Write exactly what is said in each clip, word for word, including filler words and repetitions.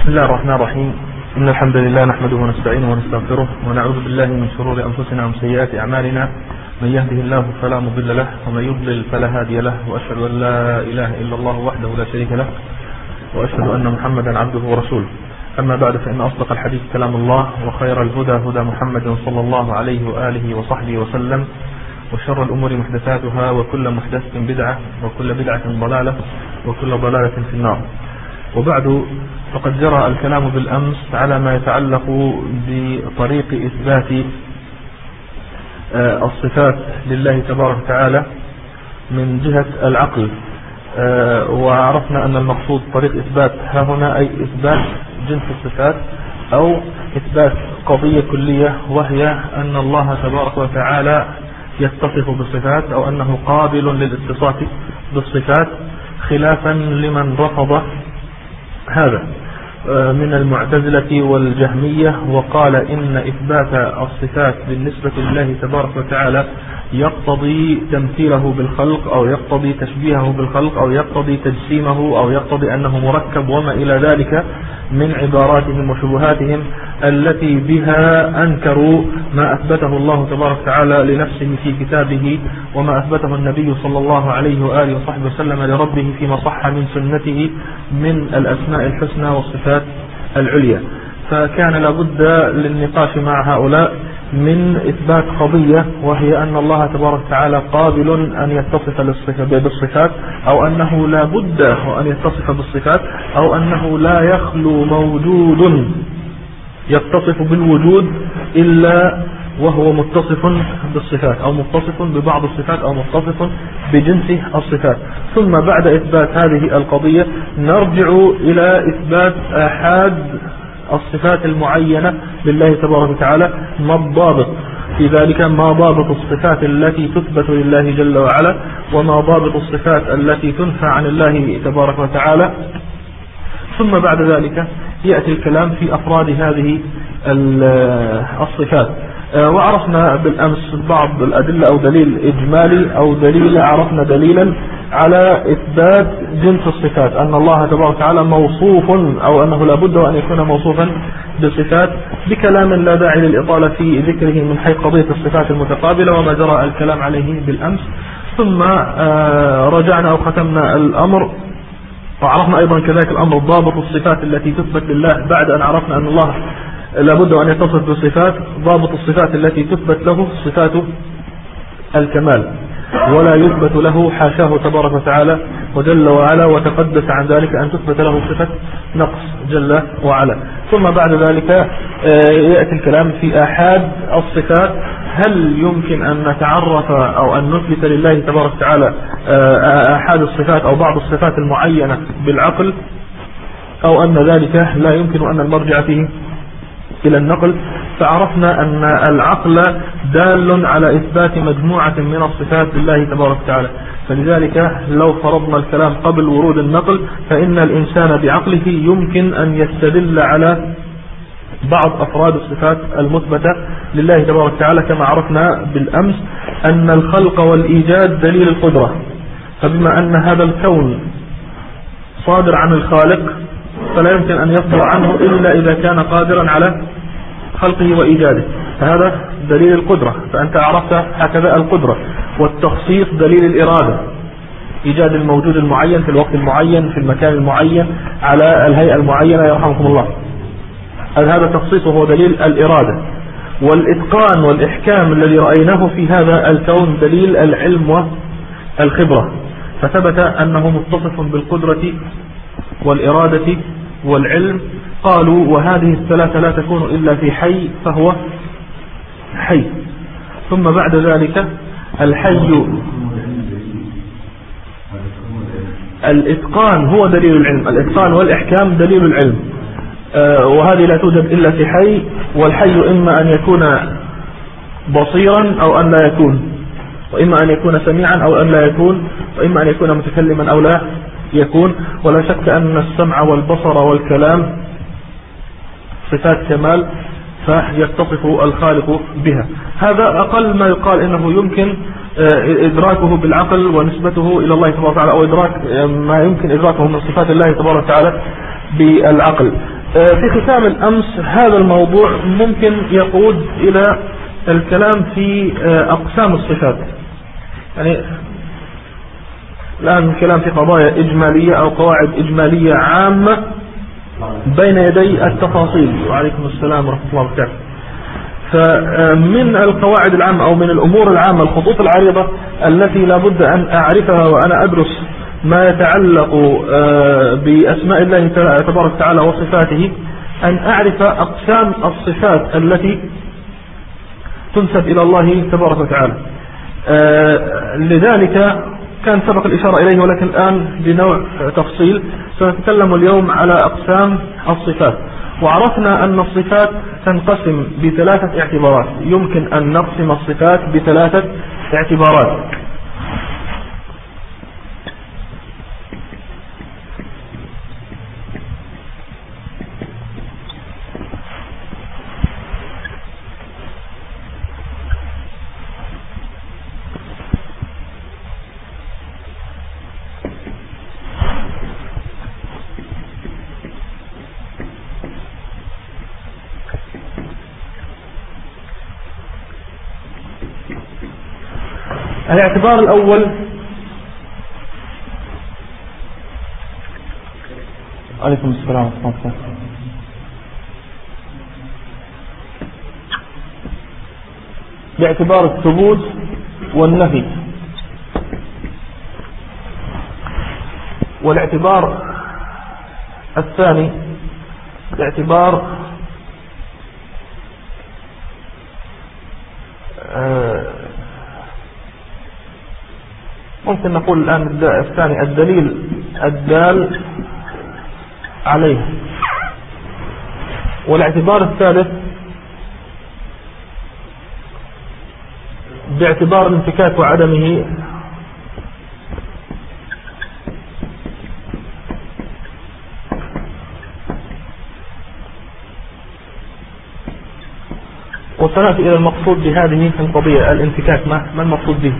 بسم الله الرحمن الرحيم. إن الحمد لله نحمده ونستعينه ونستغفره ونعوذ بالله من شرور أنفسنا ومن سيئات أعمالنا. من يهده الله فلا مضل له ومن يضلل فلا هادي له، وأشهد أن لا إله إلا الله وحده لا شريك له، وأشهد أن محمدا عبده ورسوله. أما بعد، فإن أصدق الحديث كلام الله، وخير الهدى هدى محمد صلى الله عليه وآله وصحبه وسلم، وشر الأمور محدثاتها، وكل محدثة بدعة، وكل بدعة ضلالة، وكل ضلالة في النار. وبعد، فقد جرى الكلام بالأمس على ما يتعلق بطريق إثبات الصفات لله تبارك وتعالى من جهة العقل، وعرفنا أن المقصود طريق إثبات ها هنا أي إثبات جنس الصفات أو إثبات قضية كلية، وهي أن الله تبارك وتعالى يتصف بالصفات أو أنه قابل للاتصاف بالصفات، خلافا لمن رفض هذا من المعتزلة والجهمية، وقال إن إثبات الصفات بالنسبة لله تبارك وتعالى يقتضي تمثيله بالخلق، أو يقتضي تشبيهه بالخلق، أو يقتضي تجسيمه، أو يقتضي أنه مركب، وما إلى ذلك من عباراتهم وشبهاتهم التي بها أنكروا ما أثبته الله تبارك وتعالى لنفسه في كتابه، وما أثبته النبي صلى الله عليه وآله وصحبه وسلم لربه فيما صح من سنته من الأسماء الحسنى والصفات العليا. فكان لابد للنقاش مع هؤلاء من إثبات قضية، وهي أن الله تبارك وتعالى قابل أن يتصف بالصفات، أو أنه لا بد أن يتصف بالصفات، أو أنه لا يخلو موجود يتصف بالوجود إلا وهو متصف بالصفات، أو متصف ببعض الصفات، أو متصف بجنس الصفات. ثم بعد إثبات هذه القضية نرجع إلى إثبات آحاد الصفات المعينة لله تبارك وتعالى. ما الضابط في ذلك؟ ما ضابط الصفات التي تثبت لله جل وعلا، وما ضابط الصفات التي تنفى عن الله تبارك وتعالى. ثم بعد ذلك يأتي الكلام في أفراد هذه الصفات. وعرفنا بالأمس بعض الأدلة أو دليل إجمالي أو دليل عرفنا دليلا على إثبات جنس الصفات، أن الله تبارك وتعالى موصوف، أو أنه لابد أن يكون موصوفا بصفات، بكلام لا داعي للإطالة في ذكره من حيث قضية الصفات المتقابلة وما جرى الكلام عليه بالأمس. ثم رجعنا أو ختمنا الأمر، وعرفنا أيضا كذلك الأمر ضابط الصفات التي تثبت لله بعد أن عرفنا أن الله لابد أن يتصف بصفات. ضابط الصفات التي تثبت له صفات الكمال، ولا يثبت له حاشاه تبارك وتعالى وجل وعلا وتقدس عن ذلك أن تثبت له صفة نقص جل وعلا. ثم بعد ذلك يأتي الكلام في آحاد الصفات. هل يمكن أن نتعرف أو أن نثبت لله تبارك وتعالى آحاد الصفات أو بعض الصفات المعينة بالعقل، أو أن ذلك لا يمكن أن المرجع فيه إلى النقل؟ فعرفنا أن العقل دال على إثبات مجموعة من الصفات لله تبارك وتعالى، فلذلك لو فرضنا الكلام قبل ورود النقل، فإن الإنسان بعقله يمكن أن يستدل على بعض أفراد الصفات المثبتة لله تبارك وتعالى، كما عرفنا بالأمس أن الخلق والإيجاد دليل القدرة. فبما أن هذا الكون صادر عن الخالق، فلا يمكن أن يصدر عنه إلا إذا كان قادرا على خلقه وإيجاده، فهذا دليل القدرة. فأنت عرفت هكذا القدرة. والتخصيص دليل الإرادة، إيجاد الموجود المعين في الوقت المعين في المكان المعين على الهيئة المعينة يرحمكم الله، هذا تخصيص وهو دليل الإرادة. والإتقان والإحكام الذي رأيناه في هذا الكون دليل العلم والخبرة، فثبت أنه متصف بالقدرة والإرادة والعلم. قالوا وهذه الثلاثة لا تكون إلا في حي فهو حي. ثم بعد ذلك الحي، الإتقان هو دليل العلم، الإتقان والإحكام دليل العلم، آه وهذه لا توجد إلا في حي. والحي إما أن يكون بصيرا أو أن لا يكون، وإما أن يكون سميعا أو أن لا يكون، وإما أن يكون متكلما أو لا يكون. ولا شك أن السمع والبصر والكلام صفات كمال، فيتصف الخالق بها. هذا أقل ما يقال إنه يمكن إدراكه بالعقل ونسبته إلى الله تبارك وتعالى، أو إدراك ما يمكن إدراكه من صفات الله تبارك وتعالى بالعقل. في ختام الأمس هذا الموضوع ممكن يقود إلى الكلام في أقسام الصفات. يعني الآن الكلام في قضايا إجمالية أو قواعد إجمالية عامة بين يدي التفاصيل. وعليكم السلام ورحمة الله وبركاته. فمن القواعد العامة أو من الأمور العامة الخطوط العريضة التي لا بد أن أعرفها وأنا أدرس ما يتعلق بأسماء الله تبارك وتعالى وصفاته، أن أعرف أقسام الصفات التي تنسب إلى الله تبارك وتعالى. لذلك كان سبق الإشارة إليه، ولكن الآن بنوع تفصيل سنتكلم اليوم على أقسام الصفات. وعرفنا أن الصفات تنقسم بثلاثة اعتبارات، يمكن أن نقسم الصفات بثلاثة اعتبارات. الاعتبار الأول عليكم السلام ورحمة الله وبركاته. باعتبار الثبوت والنفي. والاعتبار الثاني باعتبار آه ممكن نقول الآن الثاني الدليل الدال عليه. والاعتبار الثالث باعتبار الانفكاك وعدمه وصلت إلى المقصود بهذه القضية الانفكاك. ما ما المقصود به؟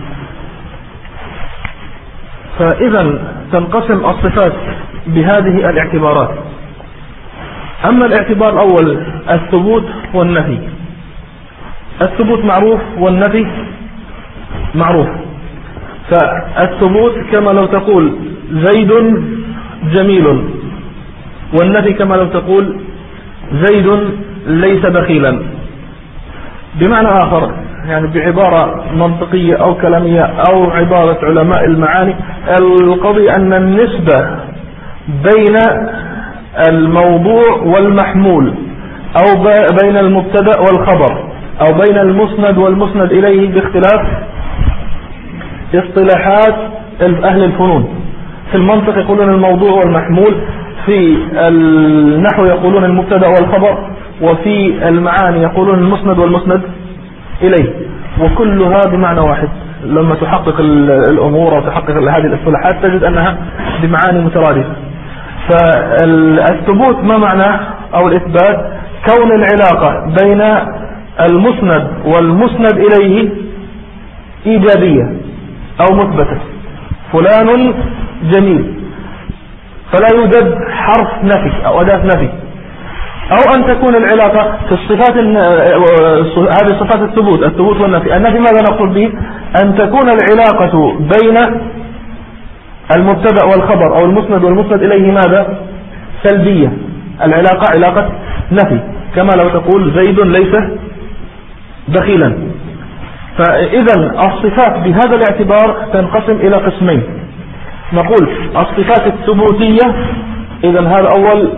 فإذا تنقسم الصفات بهذه الاعتبارات. أما الاعتبار الأول الثبوت والنفي، الثبوت معروف والنفي معروف. فالثبوت كما لو تقول زيد جميل، والنفي كما لو تقول زيد ليس بخيلا. بمعنى آخر، يعني بعبارة منطقية أو كلامية أو عبارة علماء المعاني، القضية أن النسبة بين الموضوع والمحمول، أو بين المبتدأ والخبر، أو بين المسند والمسند إليه باختلاف اصطلاحات أهل الفنون. في المنطق يقولون الموضوع والمحمول، في النحو يقولون المبتدأ والخبر، وفي المعاني يقولون المسند والمسند إليه، وكلها بمعنى واحد. لما تحقق الأمور وتحقق هذه الاصطلاحات تجد أنها بمعاني مترادفة. فالثبوت ما معناه أو الإثبات؟ كون العلاقة بين المسند والمسند إليه إيجابية أو مثبتة. فلان جميل، فلا يوجد حرف نفي أو أداة نفي. أو أن تكون العلاقة في الصفات، هذه صفات الثبوت الثبوت والنفي. النفي ماذا نقول به؟ أن تكون العلاقة بين المبتدأ والخبر أو المسند والمسند إليه ماذا؟ سلبية. العلاقة علاقة نفي، كما لو تقول زيد ليس بخيلا. فإذا الصفات بهذا الاعتبار تنقسم إلى قسمين. نقول الصفات الثبوتية، إذا هذا أول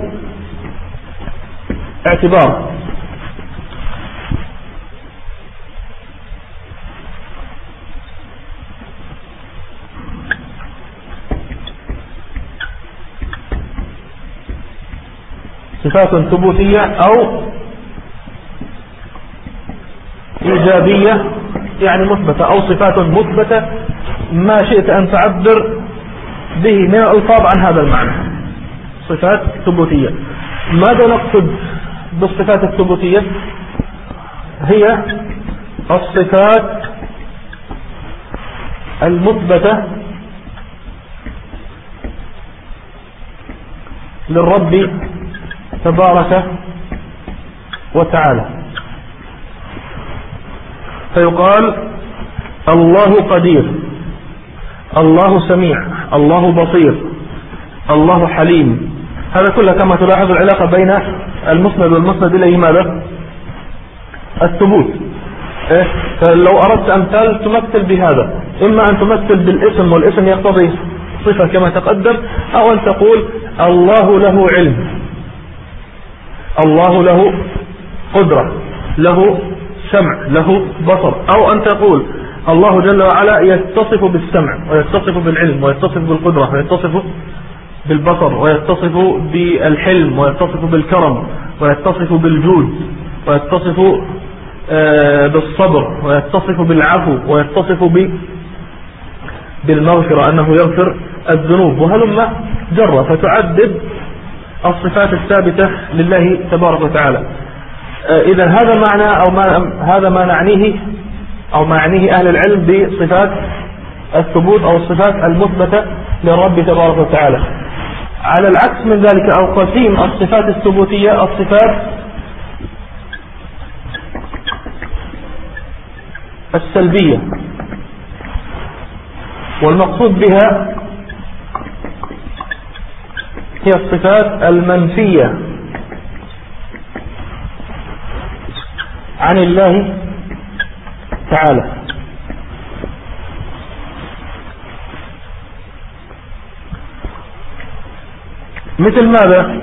اعتبار. صفات ثبوتية أو إيجابية يعني مثبتة، أو صفات مثبتة ما شئت أن تعبر به من الألفاظ عن هذا المعنى. صفات ثبوتية. ماذا نقصد بالصفات الثبوتية؟ هي الصفات المثبتة للرب تبارك وتعالى. فيقال الله قدير، الله سميع، الله بصير، الله حليم. هذا كله كما تلاحظ العلاقة بين المسند والمسند إليه ماذا؟ الثبوت. إيه؟ فلو أردت أمثال تمثل بهذا، إما أن تمثل بالاسم والاسم يقتضي صفة كما تقدم، أو أن تقول الله له علم، الله له قدرة، له سمع، له بصر، أو أن تقول الله جل وعلا يتصف بالسمع ويتصف بالعلم ويتصف بالقدرة ويتصف بالبصر ويتصف بالحلم ويتصف بالكرم ويتصف بالجود ويتصف بالصبر ويتصف بالعفو ويتصف بالمغفرة أنه يغفر الذنوب، وهلما جرى. فتعدد الصفات الثابتة لله تبارك وتعالى. إذا هذا معنى أو ما هذا ما نعنيه أو ما يعنيه أهل العلم بصفات الثبوت أو الصفات المثبتة للرب تبارك وتعالى. على العكس من ذلك أو قسيم الصفات الثبوتية الصفات السلبية، والمقصود بها هي الصفات المنفية عن الله تعالى. مثل ماذا؟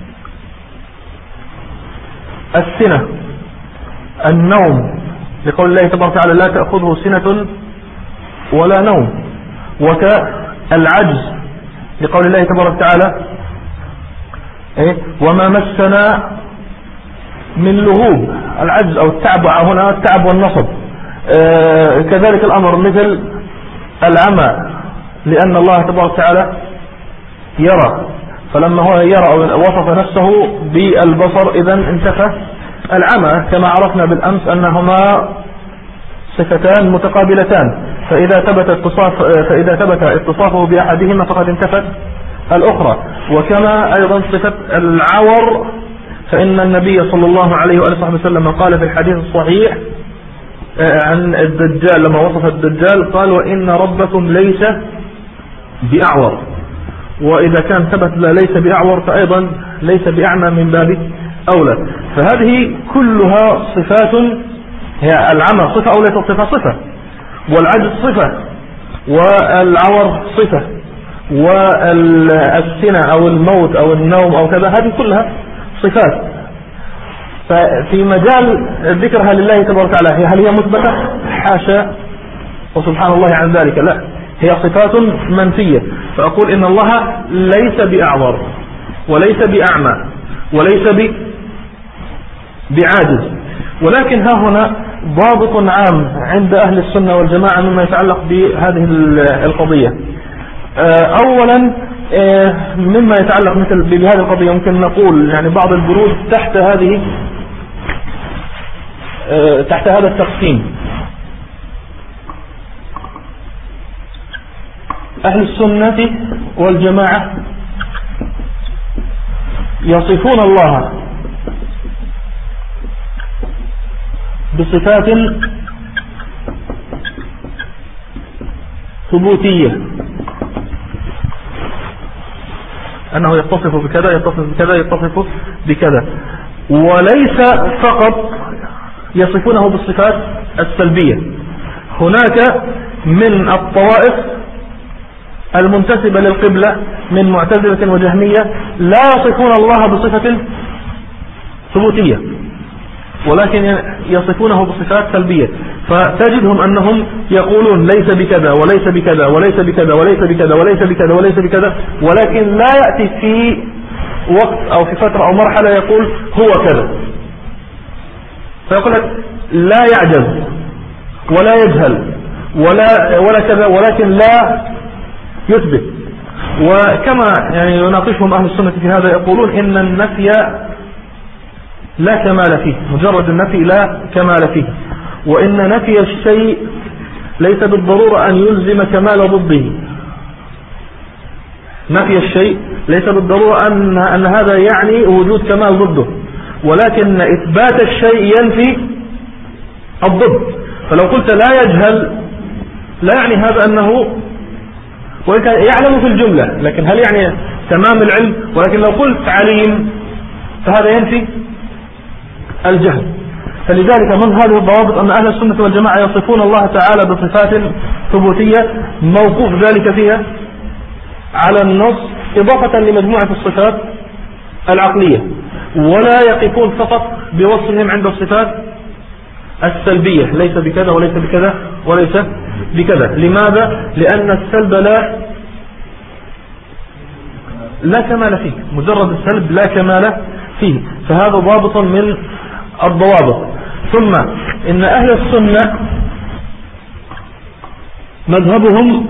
السنة، النوم، لقول الله تبارك وتعالى لا تأخذه سنة ولا نوم، وكالعجز لقول الله تبارك وتعالى إيه؟ وما مسنا من لغوب، العجز أو التعب هنا التعب والنصب. آه كذلك الأمر مثل العمى، لأن الله تبارك وتعالى يرى، فلما هو يرى وصف نفسه بالبصر إذن انتفى العمى، كما عرفنا بالأمس أنهما صفتان متقابلتان، فإذا ثبت اتصاف فإذا ثبت اتصافه بأحدهما فقد انتفت الأخرى. وكما أيضا صفة العور، فإن النبي صلى الله عليه وآله وسلم قال في الحديث الصحيح عن الدجال لما وصف الدجال قال وإن ربكم ليس بأعور، وإذا كان ثبت لا ليس بأعور فأيضا ليس بأعمى من باب أولى. فهذه كلها صفات، هي العمى صفة أو ليس صفة؟ صفة، والعجز صفة، والعور صفة، والسنة أو الموت أو النوم أو كذا، هذه كلها صفات. ففي مجال ذكرها لله تبارك وتعالى هل هي مثبتة؟ حاشا وسبحان الله عن ذلك، لا، هي صفات منفية. فأقول إن الله ليس بأعور وليس بأعمى وليس بعاجز. ولكن ها هنا ضابط عام عند أهل السنة والجماعة مما يتعلق بهذه القضية. أولا مما يتعلق مثل بهذه القضية ممكن نقول يعني بعض البنود تحت هذه تحت هذا التقسيم. أهل السنة والجماعة يصفون الله بصفات ثبوتية، أنه يتصف بكذا يتصف بكذا يتصف بكذا، وليس فقط يصفونه بالصفات السلبية. هناك من الطوائف المنتسبة للقبلة من معتزلة وجهمية لا يصفون الله بصفة ثبوتية، ولكن يصفونه بصفات سلبية. فتجدهم أنهم يقولون ليس بكذا وليس بكذا وليس بكذا وليس بكذا وليس بكذا وليس بكذا، ولكن لا يأتي في وقت أو في فترة أو مرحلة يقول هو كذا. فيقول لك لا يعجز ولا يجهل ولا ولا كذا، ولكن لا يثبت. وكما يعني يناقشهم أهل السنة في هذا يقولون إن النفي لا كمال فيه، مجرد النفي لا كمال فيه، وإن نفي الشيء ليس بالضرورة أن يلزم كمال ضده. نفي الشيء ليس بالضرورة أن, أن هذا يعني وجود كمال ضده، ولكن إثبات الشيء ينفي الضد. فلو قلت لا يجهل لا يعني هذا أنه وإن يعلم في الجملة، لكن هل يعني تمام العلم؟ ولكن لو قلت عليم فهذا ينفي الجهل. فلذلك من هذه الضوابط أن أهل السنة والجماعة يصفون الله تعالى بصفات ثبوتية موقوف ذلك فيها على النص إضافة لمجموعة الصفات العقلية، ولا يقفون فقط بوصفهم عند الصفات السلبية، ليس بكذا وليس بكذا وليس بكذا. لماذا؟ لأن السلب لا لا كمال فيه، مجرد السلب لا كمال فيه، فهذا ضابط من الضوابط. ثم إن أهل السنة مذهبهم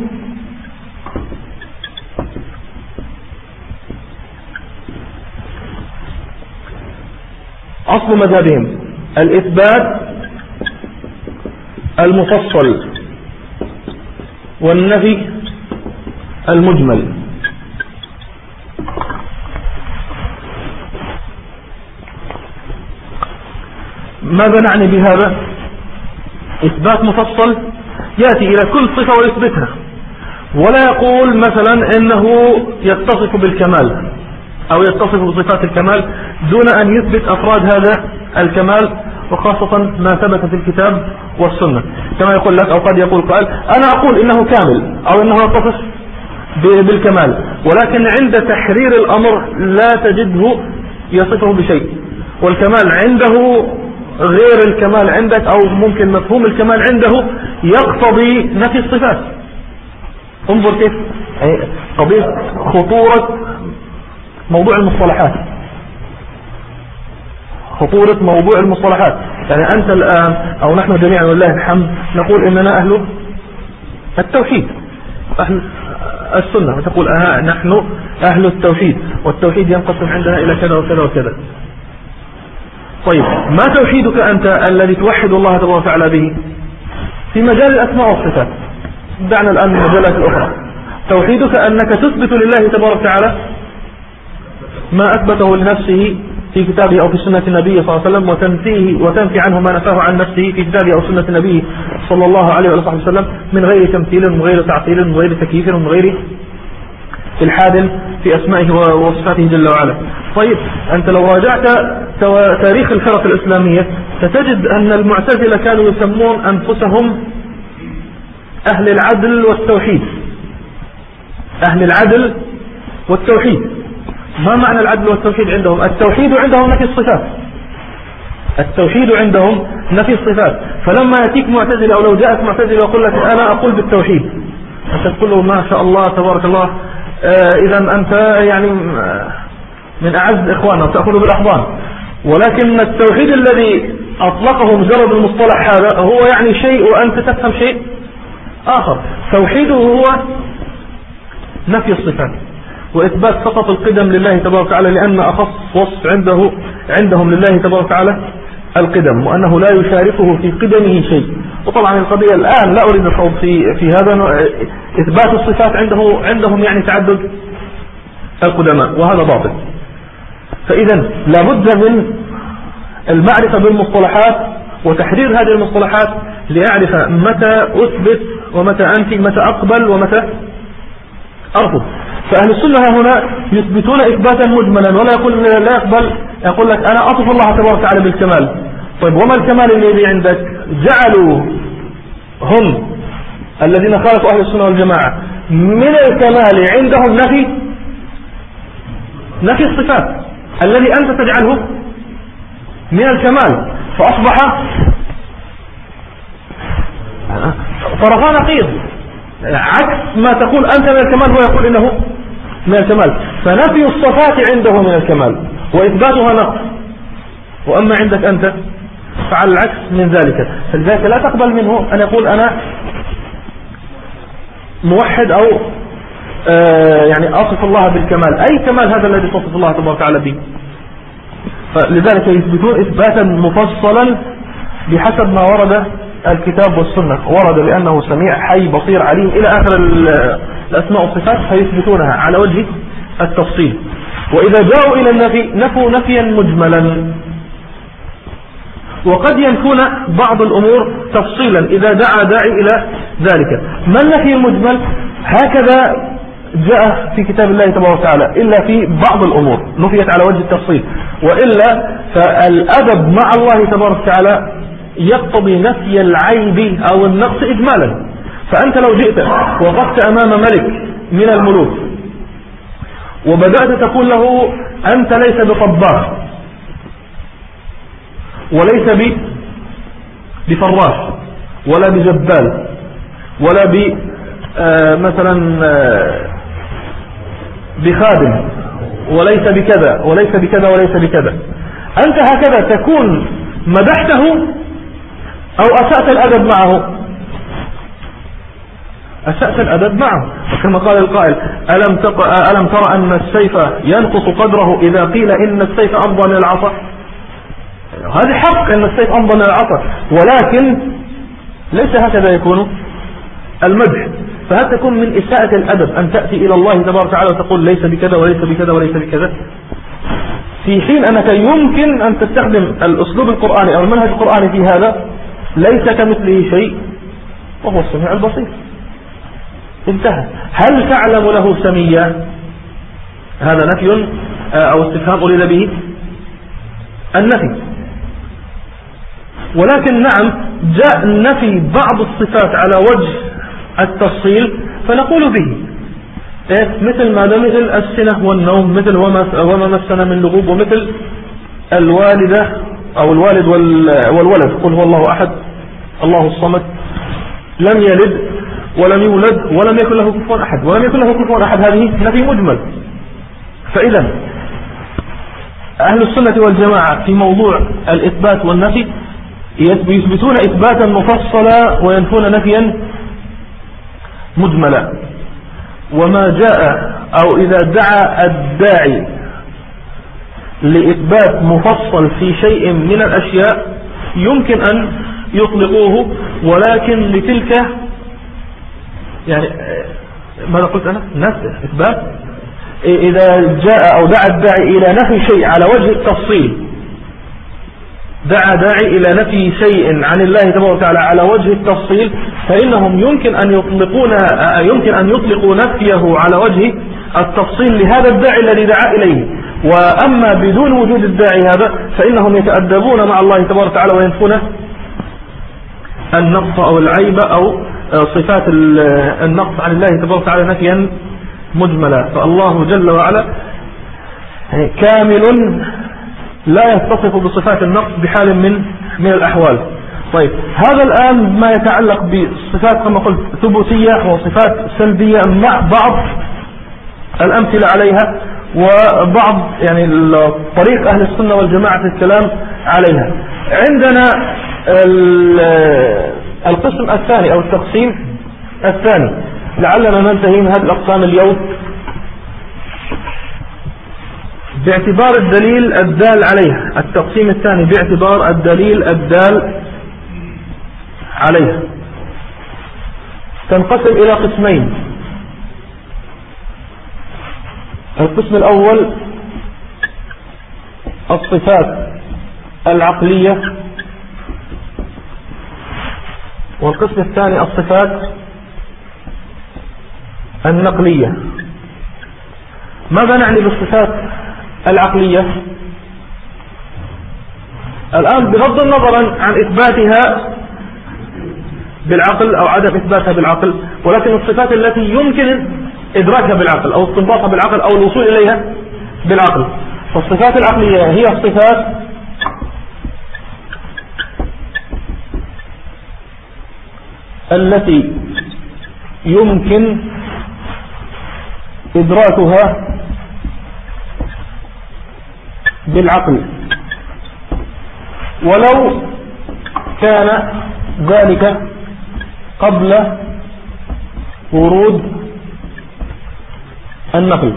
أصل مذهبهم الإثبات المفصل والنفي المجمل. ماذا نعني بهذا؟ إثبات مفصل يأتي إلى كل صفة ويثبتها، ولا يقول مثلا إنه يتصف بالكمال أو يتصف بصفات الكمال دون أن يثبت أفراد هذا الكمال، وخاصة ما ثبت في الكتاب والسنة. كما يقول لك أو قد يقول قائل أنا أقول إنه كامل أو إنه يتصف بالكمال، ولكن عند تحرير الأمر لا تجده يصفه بشيء، والكمال عنده غير الكمال عندك، أو ممكن مفهوم الكمال عنده يقتضي نفي الصفات. انظر كيف قضية خطورة موضوع المصطلحات، خطورة موضوع المصطلحات. يعني أنت الآن أو نحن جميعا والله الحمد نقول إننا أهل التوحيد، أهل السنة، وتقول أه نحن أهل التوحيد، والتوحيد ينقسم عندنا إلى كذا وكذا وكذا. طيب ما توحيدك أنت الذي توحد الله تبارك وتعالى به في مجال الأسماء والصفات؟ دعنا الآن من المجالات الأخرى. توحيدك أنك تثبت لله تبارك وتعالى ما أثبته لنفسه في كتابه أو في سنة النبي صلى الله عليه وسلم، وتنفيه وتنفي عنه ما نفاه عن نفسه في كتابه أو سنة النبي صلى الله عليه وسلم، من غير تمثيل ومن غير تعطيل ومن غير تكييف ومن غير الحاد في أسمائه وصفاته جل وعلا. طيب أنت لو راجعت تاريخ الفرق الإسلامية ستجد أن المعتزلة كانوا يسمون أنفسهم أهل العدل والتوحيد، أهل العدل والتوحيد. ما معنى العدل والتوحيد عندهم؟ التوحيد عندهم نفي الصفات، التوحيد عندهم نفي الصفات. فلما يأتيك معتزلة أو لو جاءت معتزلة ويقول لك أنا أقول بالتوحيد، أنت تقول له ما شاء الله تبارك الله، آه إذا أنت يعني من أعز إخواننا وتأخذه بالأحضان. ولكن التوحيد الذي أطلقه مجرد المصطلح هذا هو يعني شيء وأنت تفهم شيء آخر. توحيده هو نفي الصفات وإثبات فقط القدم لله تبارك وتعالى، لأن أخص وصف عنده عندهم لله تبارك وتعالى القدم، وأنه لا يشاركه في قدمه شيء. وطبعا القضية الآن لا أريد الخوض في في هذا، إثبات الصفات عنده عندهم يعني تعدد القدماء، وهذا باطل. فإذا لابد من المعرفة بالمصطلحات وتحرير هذه المصطلحات ليعرف متى أثبت ومتى أنفي، متى أقبل ومتى أرفض. فأهل السنة هنا يثبتون إثباتا مجملا، ولا يقول لا يقبل يقول لك أنا أصف الله تبارك وتعالى بالكمال. طيب وما الكمال الذي عندك؟ جعلوا هم الذين خالفوا أهل السنة والجماعة من الكمال عندهم نفي نفي الصفات الذي أنت تجعله من الكمال، فأصبح طرفا نقيض، عكس ما تقول أنت من الكمال هو يقول إنه من الكمال. فنفي الصفات عنده من الكمال وإثباتها نقص، وأما عندك أنت فعلى العكس من ذلك. فلذلك لا تقبل منه أن يقول أنا موحد أو آه يعني أصف الله بالكمال. أي كمال هذا الذي تصف الله تبارك وتعالى به؟ فلذلك يثبتون إثباتا مفصلا بحسب ما ورد الكتاب والسنة ورد بأنه سميع حي بصير عليم إلى آخر الأسماء والصفات فيثبتونها على وجه التفصيل. وإذا جاءوا إلى النفي نفوا نفيا مجملا، وقد ينفون بعض الأمور تفصيلا إذا دعا داعي إلى ذلك. ما النفي المجمل؟ هكذا جاء في كتاب الله تبارك وتعالى إلا في بعض الأمور نفيت على وجه التفصيل، وإلا فالأدب مع الله تبارك وتعالى يقتضي نفي العيب أو النقص إجمالا. فأنت لو جئت وقفت أمام ملك من الملوك وبدأت تقول له أنت ليس بطباخ وليس بفراش ولا بجبال ولا ب مثلا بخادم وليس بكذا وليس بكذا وليس بكذا، أنت هكذا تكون مدحته أو أسأت الأدب معه؟ أسأت الأدب معه. كما قال القائل ألم, ألم ترى أن السيف ينقص قدره إذا قيل إن السيف أمضى من العصا؟ هذا حق أن السيف أمضى من العصا، ولكن ليس هكذا يكون المدح. فهل تكون من إساءة الأدب أن تأتي إلى الله تبارك وتعالى وتقول ليس بكذا وليس بكذا وليس بكذا، في حين أنك يمكن أن تستخدم الأسلوب القرآني أو المنهج القرآني في هذا؟ ليس كمثله شيء وهو السميع البصير. انتهى. هل تعلم له سميا؟ هذا نفي أو استفهام أريد به النفي. ولكن نعم جاء نفي بعض الصفات على وجه التفصيل فنقول به، إيه؟ مثل ماذا؟ مثل السنة والنوم، مثل وما مسنا من لغوب، ومثل الوالدة أو الوالد والولد، قل هو الله أحد الله الصمد لم يلد ولم يولد ولم يكن له كفوا أحد ولم يكن له كفوا أحد. هذه نفي مجمل. فإذا أهل السنة والجماعة في موضوع الإثبات والنفي يثبتون إثباتا مفصلا وينفون نفيا مجملا. وما جاء أو إذا دعا الداعي لإثبات مفصل في شيء من الأشياء يمكن أن يطلقوه، ولكن لتلك يعني ماذا قلت أنا؟ نفي إثبات. إذا جاء أو دعا الداعي إلى نفي شيء على وجه التفصيل، دعا داعي إلى نفي شيء عن الله تبارك وتعالى على وجه التفصيل، فإنهم يمكن أن يطلقون يمكن أن يطلقوا نفيه على وجه التفصيل لهذا الداعي الذي دعا إليه. وأما بدون وجود الداعي هذا فإنهم يتأدبون مع الله تبارك وتعالى وينفون النقص أو العيب أو صفات النقص عن الله تبارك وتعالى نفيا مجملا. فالله جل وعلا كامل لا يتصف بصفات النقص بحال من من الأحوال. طيب هذا الآن ما يتعلق بصفات كما قلت ثبوتية وصفات سلبية مع بعض الأمثلة عليها وبعض يعني طريق أهل السنة والجماعة في الكلام عليها. عندنا القسم الثاني أو التقسيم الثاني، لعلنا ننتهي من هذه الأقسام اليوم باعتبار الدليل الدال عليها. التقسيم الثاني باعتبار الدليل الدال عليها تنقسم إلى قسمين. القسم الأول الصفات العقلية، والقسم الثاني الصفات النقلية. ماذا نعني بالصفات العقلية؟ الآن بغض النظر عن إثباتها بالعقل أو عدم إثباتها بالعقل، ولكن الصفات التي يمكن إدراكها بالعقل أو استنباطها بالعقل أو الوصول إليها بالعقل. فالصفات العقلية هي الصفات التي يمكن إدراكها بالعقل ولو كان ذلك قبل ورود النقل.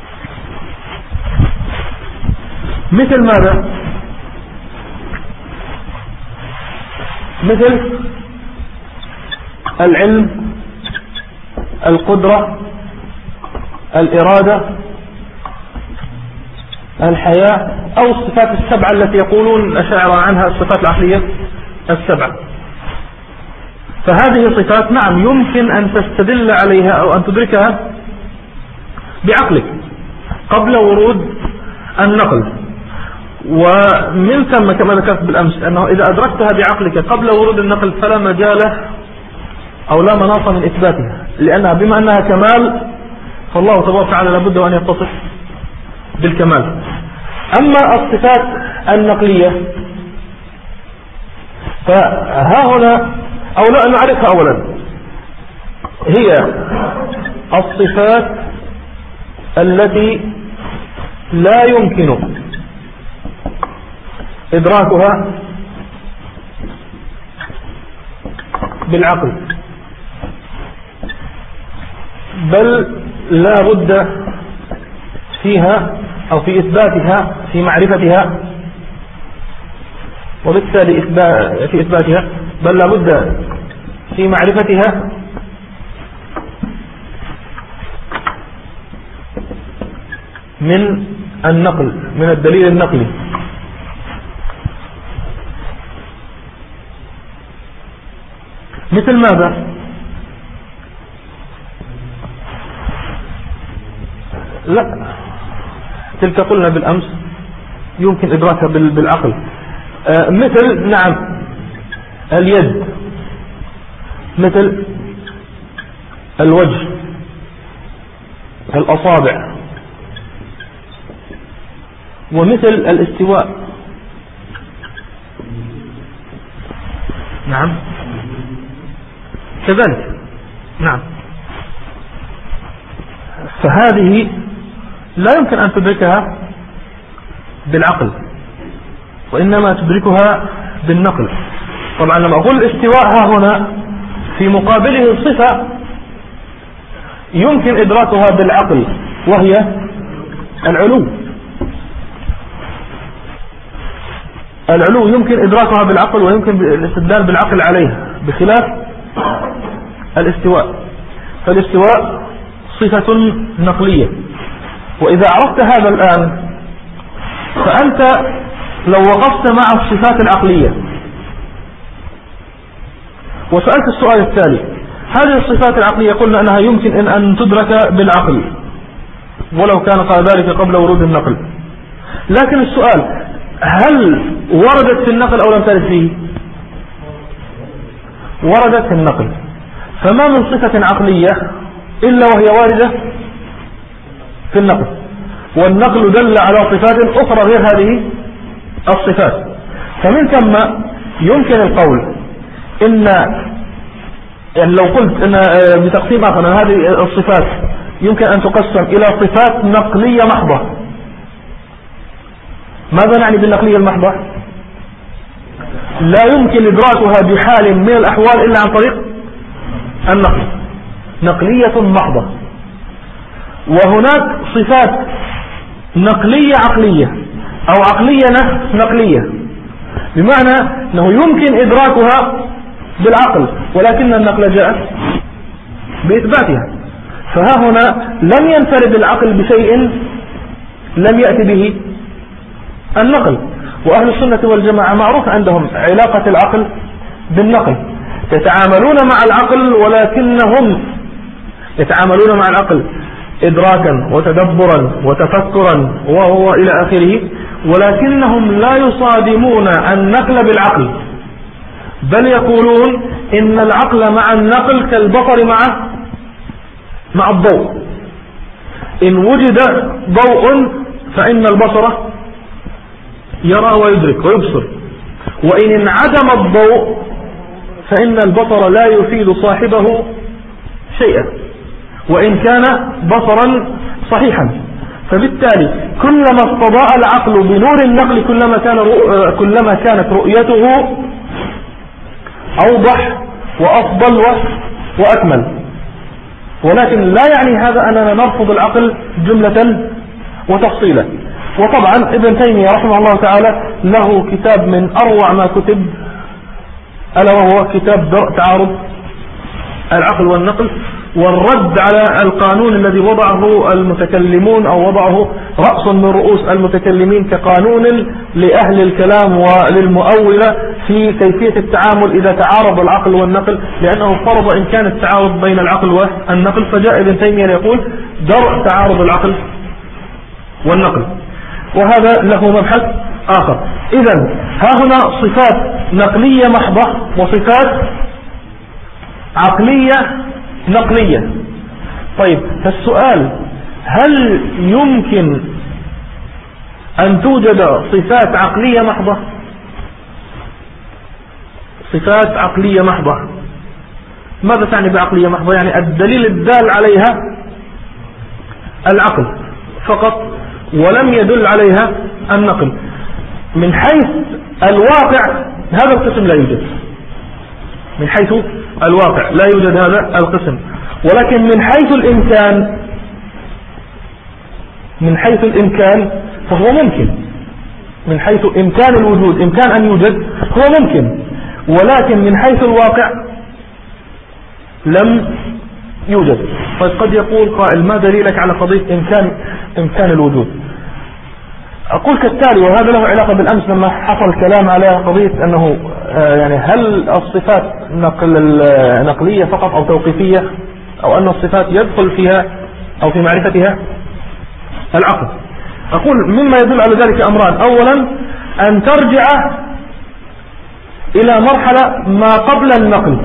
مثل ماذا؟ مثل العلم، القدرة، الإرادة، الحياة، أو الصفات السبعة التي يقولون الأشاعرة عنها الصفات العقلية السبعة. فهذه صفات نعم يمكن أن تستدل عليها أو أن تدركها بعقلك قبل ورود النقل. ومن ثم كما ذكرت بالأمس أنه إذا أدركتها بعقلك قبل ورود النقل فلا مجال أو لا مناص من إثباتها، لأنها بما أنها كمال فالله تبارك وتعالى لابد أن يتصف بالكمال. أما الصفات النقلية فها هنا أو لا نعرفها أولا، هي الصفات التي لا يمكن إدراكها بالعقل، بل لا بد فيها أو في إثباتها في معرفتها، وبالتالي في إثباتها بل لا بد في معرفتها من النقل، من الدليل النقلي. مثل ماذا؟ لا، تلك قلنا بالأمس يمكن إدراكها بالعقل. آه مثل نعم اليد، مثل الوجه، الأصابع، ومثل الاستواء. نعم كذلك. نعم، فهذه لا يمكن أن تدركها بالعقل وإنما تدركها بالنقل. طبعا لما أقول الاستواء ها هنا في مقابله صفة يمكن إدراكها بالعقل وهي العلو. العلو يمكن إدراكها بالعقل ويمكن الاستدلال بالعقل عليها، بخلاف الاستواء. فالاستواء صفة نقلية، وإذا عرفت هذا الآن فأنت لو وقفت مع الصفات العقلية وسألت السؤال التالي: هذه الصفات العقلية قلنا أنها يمكن أن تدرك بالعقل ولو كان قال ذلك قبل ورود النقل، لكن السؤال: هل وردت في النقل أو لم ترد فيه؟ وردت في النقل. فما من صفة عقلية إلا وهي واردة في النقل، والنقل دل على صفات أخرى غير هذه الصفات. فمن ثم يمكن القول إن يعني لو قلت إن بتقسيم آخر أن هذه الصفات يمكن أن تقسم إلى صفات نقلية محضة. ماذا نعني بالنقلية المحضة؟ لا يمكن إدراكها بحال من الأحوال إلا عن طريق النقل، نقلية محضة. وهناك صفات نقلية عقلية أو عقلية نقلية، بمعنى أنه يمكن إدراكها بالعقل ولكن النقل جاء بإثباتها. فها هنا لم ينفرد العقل بشيء لم يأتي به النقل. وأهل السنة والجماعة معروف عندهم علاقة العقل بالنقل، يتعاملون مع العقل ولكنهم يتعاملون مع العقل إدراكا وتدبرا وتفكرا وهو إلى آخره، ولكنهم لا يصادمون النقل بالعقل، بل يقولون إن العقل مع النقل كالبصر مع مع الضوء. إن وجد ضوء فإن البصر يرى ويدرك ويبصر، وإن انعدم الضوء فإن البصر لا يفيد صاحبه شيئا وإن كان بصرا صحيحا. فبالتالي كلما استضاء العقل بنور النقل كلما كان رؤ... كلما كانت رؤيته أوضح وأفضل وأكمل. ولكن لا يعني هذا أننا نرفض العقل جملة وتفصيلا. وطبعا ابن تيمية رحمه الله تعالى له كتاب من أروع ما كتب ألا وهو كتاب درء تعارض العقل والنقل، والرد على القانون الذي وضعه المتكلمون أو وضعه رأس من رؤوس المتكلمين كقانون لأهل الكلام وللمؤولة في كيفية التعامل إذا تعارض العقل والنقل، لأنه فرض إمكان التعارض بين العقل والنقل. فجاء ابن تيمية يقول درء تعارض العقل والنقل، وهذا له مبحث آخر. إذن ها هنا صفات نقلية محضة وصفات عقلية نقلية. طيب فالسؤال، هل يمكن أن توجد صفات عقلية محضة؟ صفات عقلية محضة، ماذا تعني بعقلية محضة؟ يعني الدليل الدال عليها العقل فقط ولم يدل عليها النقل. من حيث الواقع هذا القسم لا يوجد، من حيث الواقع لا يوجد هذا القسم، ولكن من حيث الإمكان من حيث الإمكان فهو ممكن، من حيث إمكان الوجود، إمكان أن يوجد هو ممكن، ولكن من حيث الواقع لم يوجد. فقد يقول قائل ما دليلك على قضية إمكان إمكان الوجود؟ أقول كالتالي، وهذا له علاقة بالأمس لما حصل كلام على قضية أنه يعني هل الصفات نقل نقلية فقط أو توقيفية، أو أن الصفات يدخل فيها أو في معرفتها العقل. أقول مما يدل على ذلك أمران: أولا أن ترجع إلى مرحلة ما قبل النقل،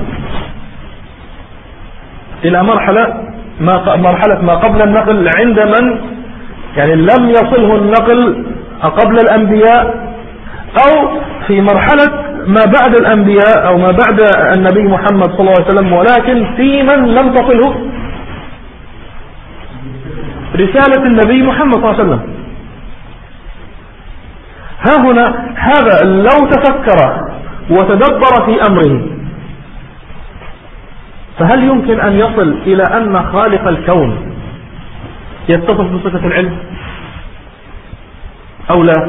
إلى مرحلة ما مرحلة ما قبل النقل عند من يعني لم يصله النقل قبل الأنبياء، أو في مرحلة ما بعد الأنبياء أو ما بعد النبي محمد صلى الله عليه وسلم، ولكن في من لم تصله رسالة النبي محمد صلى الله عليه وسلم. ها هنا هذا لو تفكر وتدبر في أمره، فهل يمكن أن يصل إلى أن خالق الكون يتصف بصفة العلم أو لا؟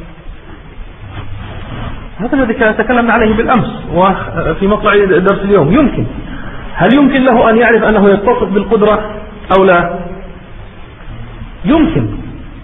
هذا الذي تكلمنا عليه بالأمس وفي مطلع درس اليوم. يمكن، هل يمكن له أن يعرف أنه يتصف بالقدرة أو لا؟ يمكن،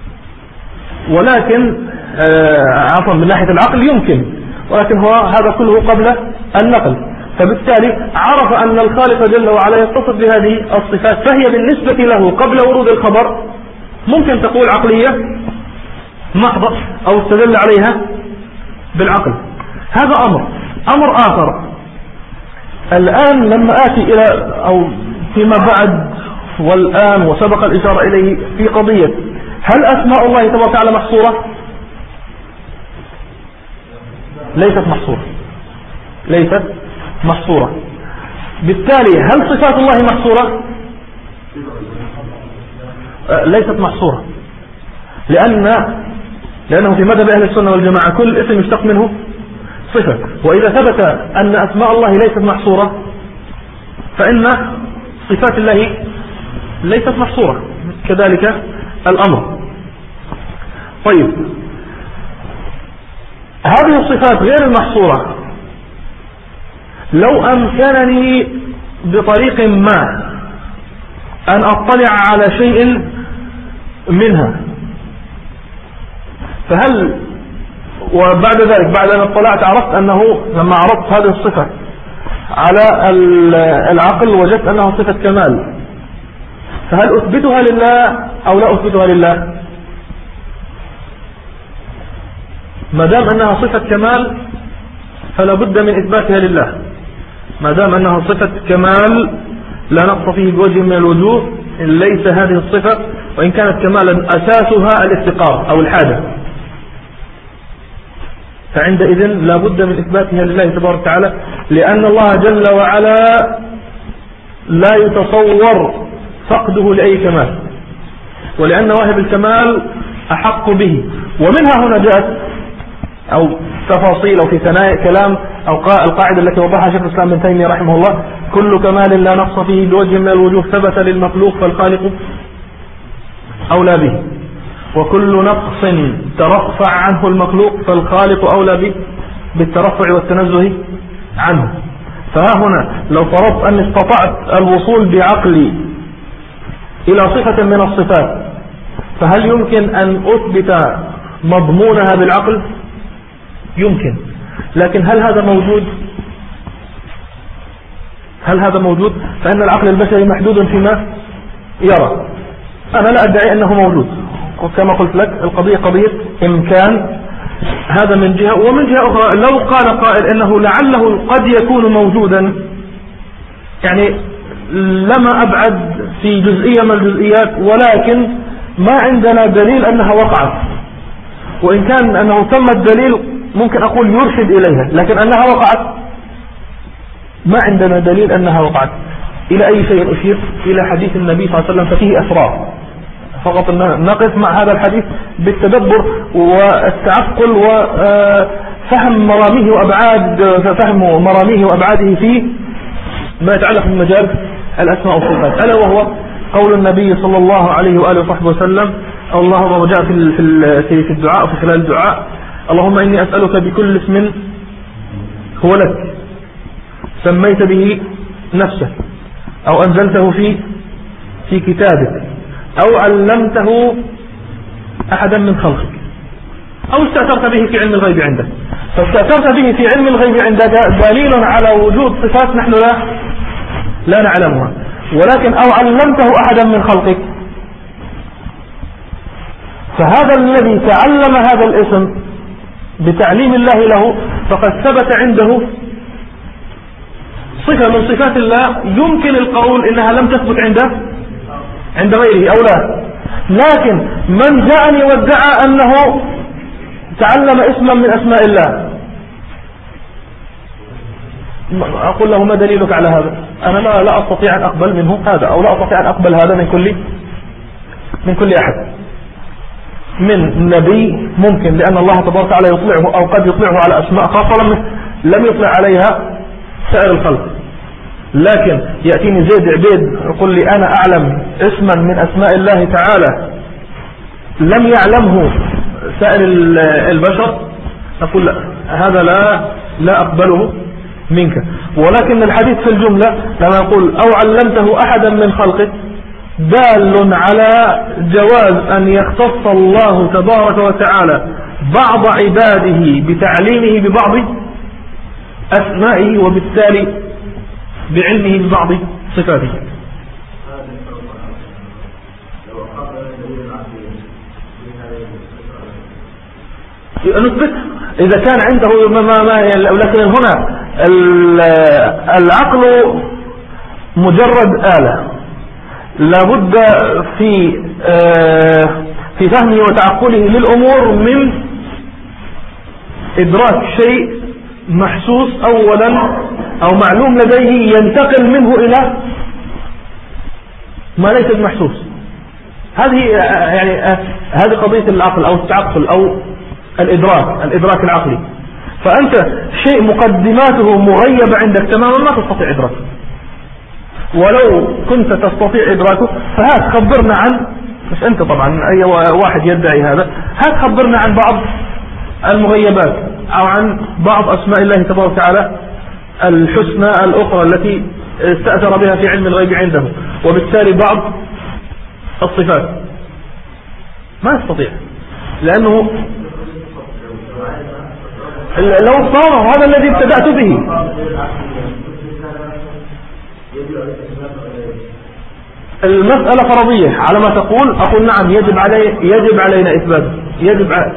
ولكن عفوا من ناحية العقل يمكن، ولكن هو هذا كله قبل النقل. فبالتالي عرف أن الخالق جل وعلا يتصف بهذه الصفات، فهي بالنسبة له قبل ورود الخبر ممكن تقول عقلية محضة أو استدل عليها بالعقل. هذا أمر. أمر آخر، الآن لما آتي إلى أو فيما بعد والآن وسبق الإشارة إليه في قضية هل أسماء الله تبارك وتعالى محصورة؟ ليست محصورة، ليست محصورة. بالتالي هل صفات الله محصورة؟ ليست محصورة، لأن لأنه في مذهب أهل السنة والجماعة كل اسم يشتق منه صفة، وإذا ثبت أن أسماء الله ليست محصورة فإن صفات الله ليست محصورة كذلك الأمر. طيب هذه الصفات غير المحصورة لو أمكنني بطريق ما أن أطلع على شيء منها، فهل وبعد ذلك بعد أن اطلعت عرفت أنه لما عرفت هذه الصفة على العقل وجدت أنها صفة كمال، فهل أثبتها لله أو لا أثبتها لله؟ ما دام أنها صفة كمال فلا بد من إثباتها لله، ما دام أنها صفة كمال لا نقص فيه بوجه من الوجوه ليس هذه الصفة، وإن كانت كمالا أساسها الافتقار أو الحاجة، فعندئذ لا بد من إثباتها لله تبارك وتعالى، لأن الله جل وعلا لا يتصور فقده لأي كمال، ولأن واهب الكمال أحق به. ومنها هنا جاءت أو تفاصيل أو في ثنايا كلام أو القاعدة التي وضعها شيخ الإسلام ابن تيمية رحمه الله: كل كمال لا نقص فيه بوجه من الوجوه ثبت للمخلوق فالخالق أولى به، وكل نقص ترفع عنه المخلوق فالخالق أولى به بالترفع والتنزه عنه. فها هنا لو فرضت أن استطعت الوصول بعقلي إلى صفة من الصفات، فهل يمكن أن أثبت مضمونها بالعقل؟ يمكن، لكن هل هذا موجود؟ هل هذا موجود؟ فإن العقل البشري محدود فيما يرى. أنا لا أدعي أنه موجود، كما قلت لك القضية قضية إمكان، هذا من جهة. ومن جهة أخرى لو قال قائل إنه لعله قد يكون موجودا، يعني لما أبعد في جزئية من الجزئيات، ولكن ما عندنا دليل أنها وقعت، وإن كان أنه تم الدليل ممكن أقول يرشد إليها، لكن أنها وقعت ما عندنا دليل أنها وقعت. إلى أي شيء أشير؟ إلى حديث النبي صلى الله عليه وسلم، ففيه أسرار. فقط نقف مع هذا الحديث بالتدبر والتعقل وفهم مراميه وأبعاد فهم مراميه وأبعاده في ما يتعلق بمجال الأسماء والصفات، ألا وهو قول النبي صلى الله عليه وآله وصحبه وسلم: الله جاء في في في الدعاء في خلال الدعاء: اللهم إني أسألك بكل اسم هو لك سميت به نفسك أو أنزلته في في كتابك أو علمته أحدا من خلقك أو استأثرت به في علم الغيب عندك. فاستأثرت به في علم الغيب عندك دليل على وجود صفات نحن لا لا نعلمها، ولكن أو علمته أحدا من خلقك، فهذا الذي تعلم هذا الاسم بتعليم الله له فقد ثبت عنده صفة من صفات الله يمكن القول إنها لم تثبت عنده عند غيره أو لا. لكن من جاءني وادعى أنه تعلم اسما من أسماء الله، أقول له: ما دليلك على هذا؟ أنا لا, لا أستطيع أن أقبل منه هذا، أو لا أستطيع أن أقبل هذا من كل من كل أحد. من نبي ممكن، لأن الله تبارك وتعالى يطلعه أو قد يطلعه على أسماء خاصة لم يطلع عليها سائر الخلق. لكن يأتيني زيد عبيد يقول لي: أنا أعلم اسما من أسماء الله تعالى لم يعلمه سائر البشر، نقول لا، هذا لا لا أقبله منك. ولكن الحديث في الجملة لما يقول أو علمته أحدا من خلقك دال على جواز أن يختص الله تبارك وتعالى بعض عباده بتعليمه ببعض أسمائه، وبالتالي بعلمه ببعض صفاته. نثبت إذا كان عنده ما ما لكن هنا العقل مجرد آلة، لابد في في فهمه وتعقله للأمور من إدراك شيء محسوس أولا أو معلوم لديه ينتقل منه إلى ما ليس بمحسوس. هذه يعني هذه قضية العقل أو التعقل أو الإدراك الإدراك العقلي. فأنت شيء مقدماته مغيبة عندك تماما ما تستطيع إدراكه، ولو كنت تستطيع إدراكه فهات خبرنا عن، مش أنت طبعا، أي واحد يدعي هذا، هات خبرنا عن بعض المغيبات أو عن بعض أسماء الله تبارك وتعالى الحسنى الأخرى التي استأثر بها في علم الغيب عنده، وبالتالي بعض الصفات ما يستطيع، لأنه لو صار هذا الذي ابتدأت به. المسألة فرضية على ما تقول، أقول نعم يجب علي يجب علينا إثبات، يجب ع...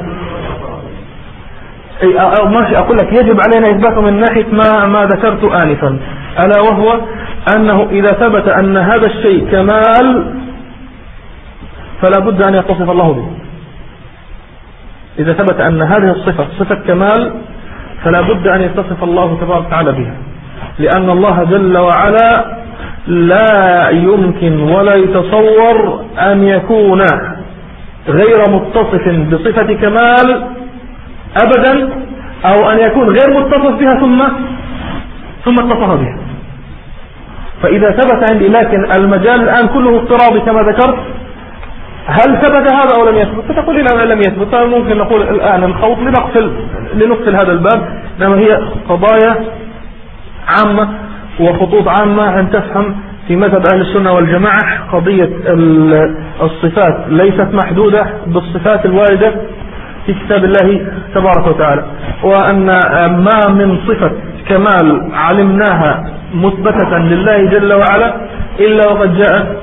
أو ماشي أقول لك يجب علينا إثباته من ناحية ما ما ذكرت آنفا، ألا وهو أنه إذا ثبت أن هذا الشيء كمال فلا بد أن يتصف الله به. إذا ثبت أن هذه الصفة صفة كمال فلا بد أن يتصف الله تبارك وتعالى بها، لأن الله جل وعلا لا يمكن ولا يتصور أن يكون غير متصف بصفة كمال أبدا، أو أن يكون غير متصف بها ثم ثم اتصف بها. فإذا ثبت عندي، لكن المجال الآن كله افتراضي كما ذكرت، هل ثبت هذا أو لم يثبت؟ فتقول لنا لم يثبت، فممكن نقول الآن الخوض لنقفل لنقفل هذا الباب، إنما هي قضايا عامة وخطوط عامة أن تفهم في مذهب أهل السنة والجماعة قضية الصفات ليست محدودة بالصفات الواردة في كتاب الله تبارك وتعالى، وأن ما من صفة كمال علمناها مثبتة لله جل وعلا إلا وقد جاء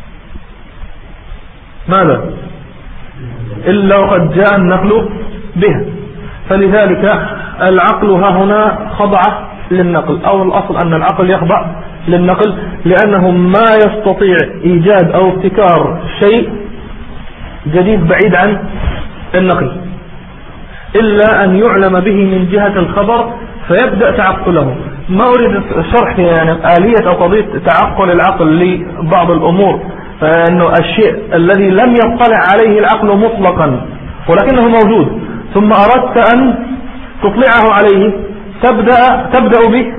ماذا؟ إلا وقد جاء النقل به. فلذلك العقل ها هنا خضع للنقل، أو الأصل أن العقل يخضع للنقل، لأنه ما يستطيع إيجاد أو ابتكار شيء جديد بعيد عن النقل إلا أن يعلم به من جهة الخبر فيبدأ تعقله. ما أريد شرح يعني آلية أو قضية تعقل العقل لبعض الأمور، فإنه الشيء الذي لم يطلع عليه العقل مطلقا ولكنه موجود ثم أردت أن تطلعه عليه تبدأ, تبدأ به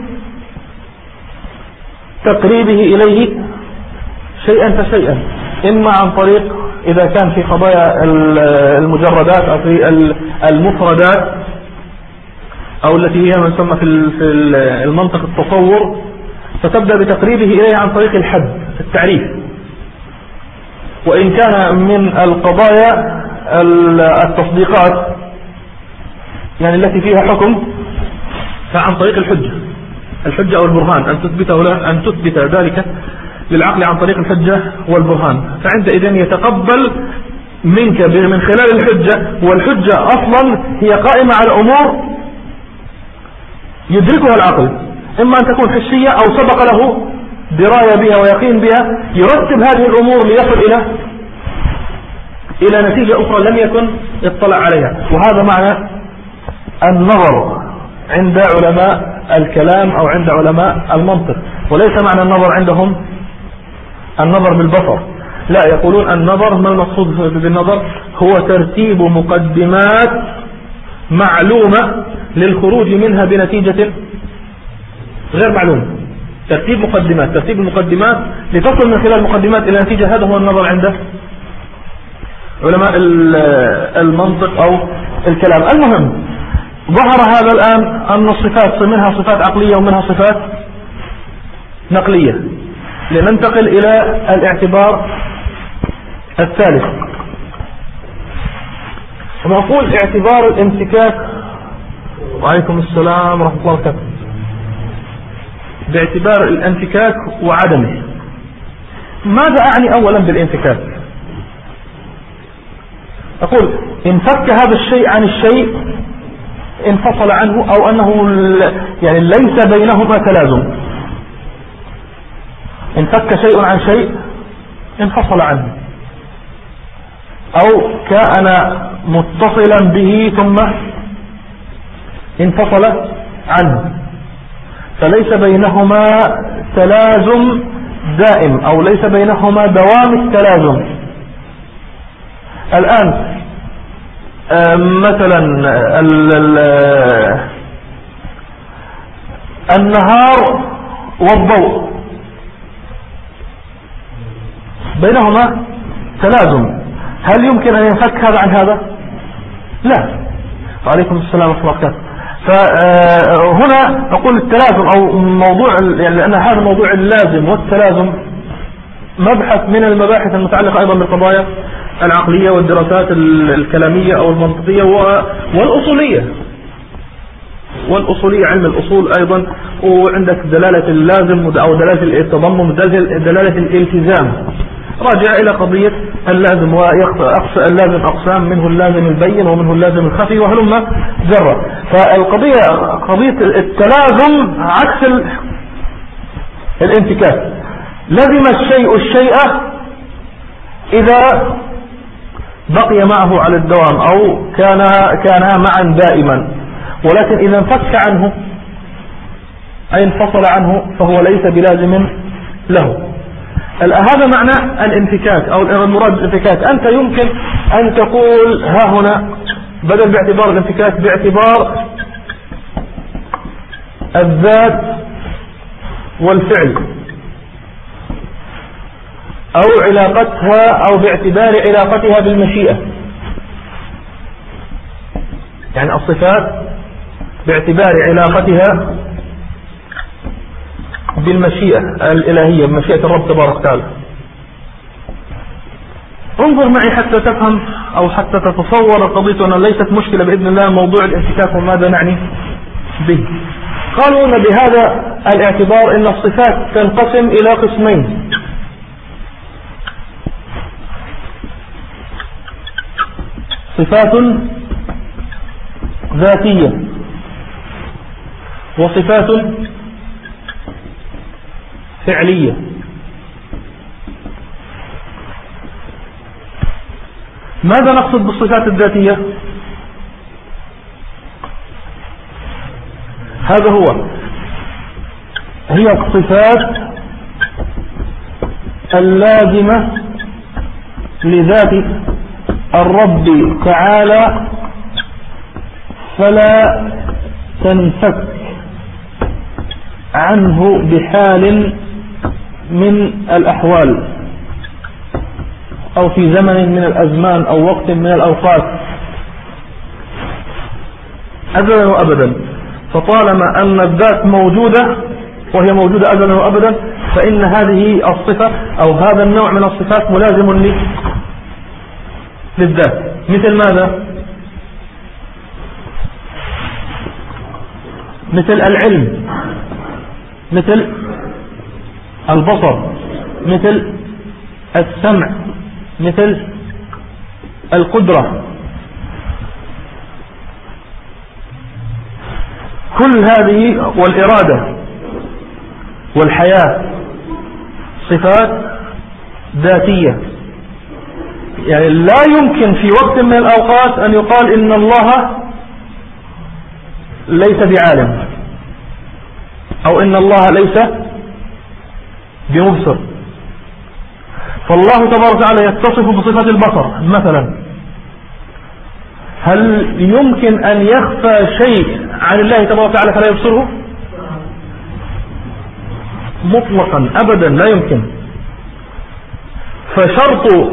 تقريبه إليه شيئا فشيئا، إما عن طريق إذا كان في قضايا المجردات أو في المفردات أو التي هي من ثم في المنطق التصور، فتبدأ بتقريبه إليه عن طريق الحد التعريف. وإن كان من القضايا التصديقات يعني التي فيها حكم فعن طريق الحجة الحجة أو البرهان، أن تثبته أن تثبت ذلك للعقل عن طريق الحجة والبرهان. فعندئذ يتقبل منك من خلال الحجة، والحجة أصلا هي قائمة على أمور يدركها العقل، إما أن تكون حسية أو سبق له دراية بها ويقين بها، يرتب هذه الأمور ليصل إلى إلى نتيجة أخرى لم يكن اطلع عليها. وهذا معنى النظر عند علماء الكلام أو عند علماء المنطق، وليس معنى النظر عندهم النظر بالبصر، لا، يقولون النظر ما المقصود بالنظر هو ترتيب مقدمات معلومة للخروج منها بنتيجة غير معلومة. ترتيب مقدمات ترتيب المقدمات لتصل من خلال المقدمات إلى نتيجة، هذا هو النظر عند علماء المنطق أو الكلام. المهم ظهر هذا الآن أن الصفات منها صفات عقلية ومنها صفات نقلية. لننتقل إلى الاعتبار الثالث، ونقول اعتبار الانفكاك. وعليكم السلام ورحمة الله وبركاته. باعتبار الانفكاك وعدمه. ماذا أعني أولا بالانفكاك؟ أقول انفك هذا الشيء عن الشيء، انفصل عنه، أو أنه يعني ليس بينهما تلازم. انفك شيء عن شيء انفصل عنه، أو كان متصلا به ثم انفصل عنه، فليس بينهما تلازم دائم أو ليس بينهما دوام التلازم. الآن مثلا النهار والضوء بينهما تلازم، هل يمكن أن ينفك هذا عن هذا؟ لا. وعليكم السلام ورحمة الله وبركاته. فهنا أقول التلازم أو موضوع، يعني لأن هذا الموضوع اللازم والتلازم مبحث من المباحث المتعلقة أيضا بالقضايا العقلية والدراسات الكلامية أو المنطقية والأصولية والأصولية علم الأصول أيضا. وعندك دلالة اللازم أو دلالة التضمن، دلالة الالتزام، راجع إلى قضية اللازم، واللازم أقسام، منه اللازم البين ومنه اللازم الخفي وهلما جرى. فالقضية قضية التلازم عكس الانفكاك. لزم الشيء الشيء إذا بقي معه على الدوام أو كان كانا معا دائما، ولكن إذا انفك عنه أي انفصل عنه فهو ليس بلازم له. هذا معنى الانفكاك أو المراد بالانفكاك. أنت يمكن أن تقول ها هنا بدل باعتبار الانفكاك باعتبار الذات والفعل، أو علاقتها أو باعتبار علاقتها بالمشيئة. يعني الصفات باعتبار علاقتها بالمشيئة الإلهية، بمشيئة الرب تبارك وتعالى. انظر معي حتى تفهم أو حتى تتصور قضية أن ليست مشكلة بإذن الله موضوع الانفكاك وماذا نعني به. قالوا أن بهذا الاعتبار أن الصفات تنقسم إلى قسمين: صفات ذاتية وصفات فعلية. ماذا نقصد بالصفات الذاتية؟ هذا هو هي الصفات اللازمة لذات الرب تعالى فلا تنفك عنه بحال من الأحوال أو في زمن من الأزمان أو وقت من الأوقات أزلا وأبدا. فطالما أن الذات موجودة وهي موجودة أزلا وأبدا فإن هذه الصفة أو هذا النوع من الصفات ملازم للذات. مثل ماذا؟ مثل العلم، مثل البصر، مثل السمع، مثل القدرة. كل هذه والإرادة والحياة صفات ذاتية. يعني لا يمكن في وقت من الأوقات أن يقال إن الله ليس بعالم أو إن الله ليس بمبصر. فالله تبارك وتعالى يتصف بصفة البصر مثلا. هل يمكن أن يخفى شيء عن الله تبارك وتعالى فلا يبصره؟ مطلقا أبدا لا يمكن. فشرط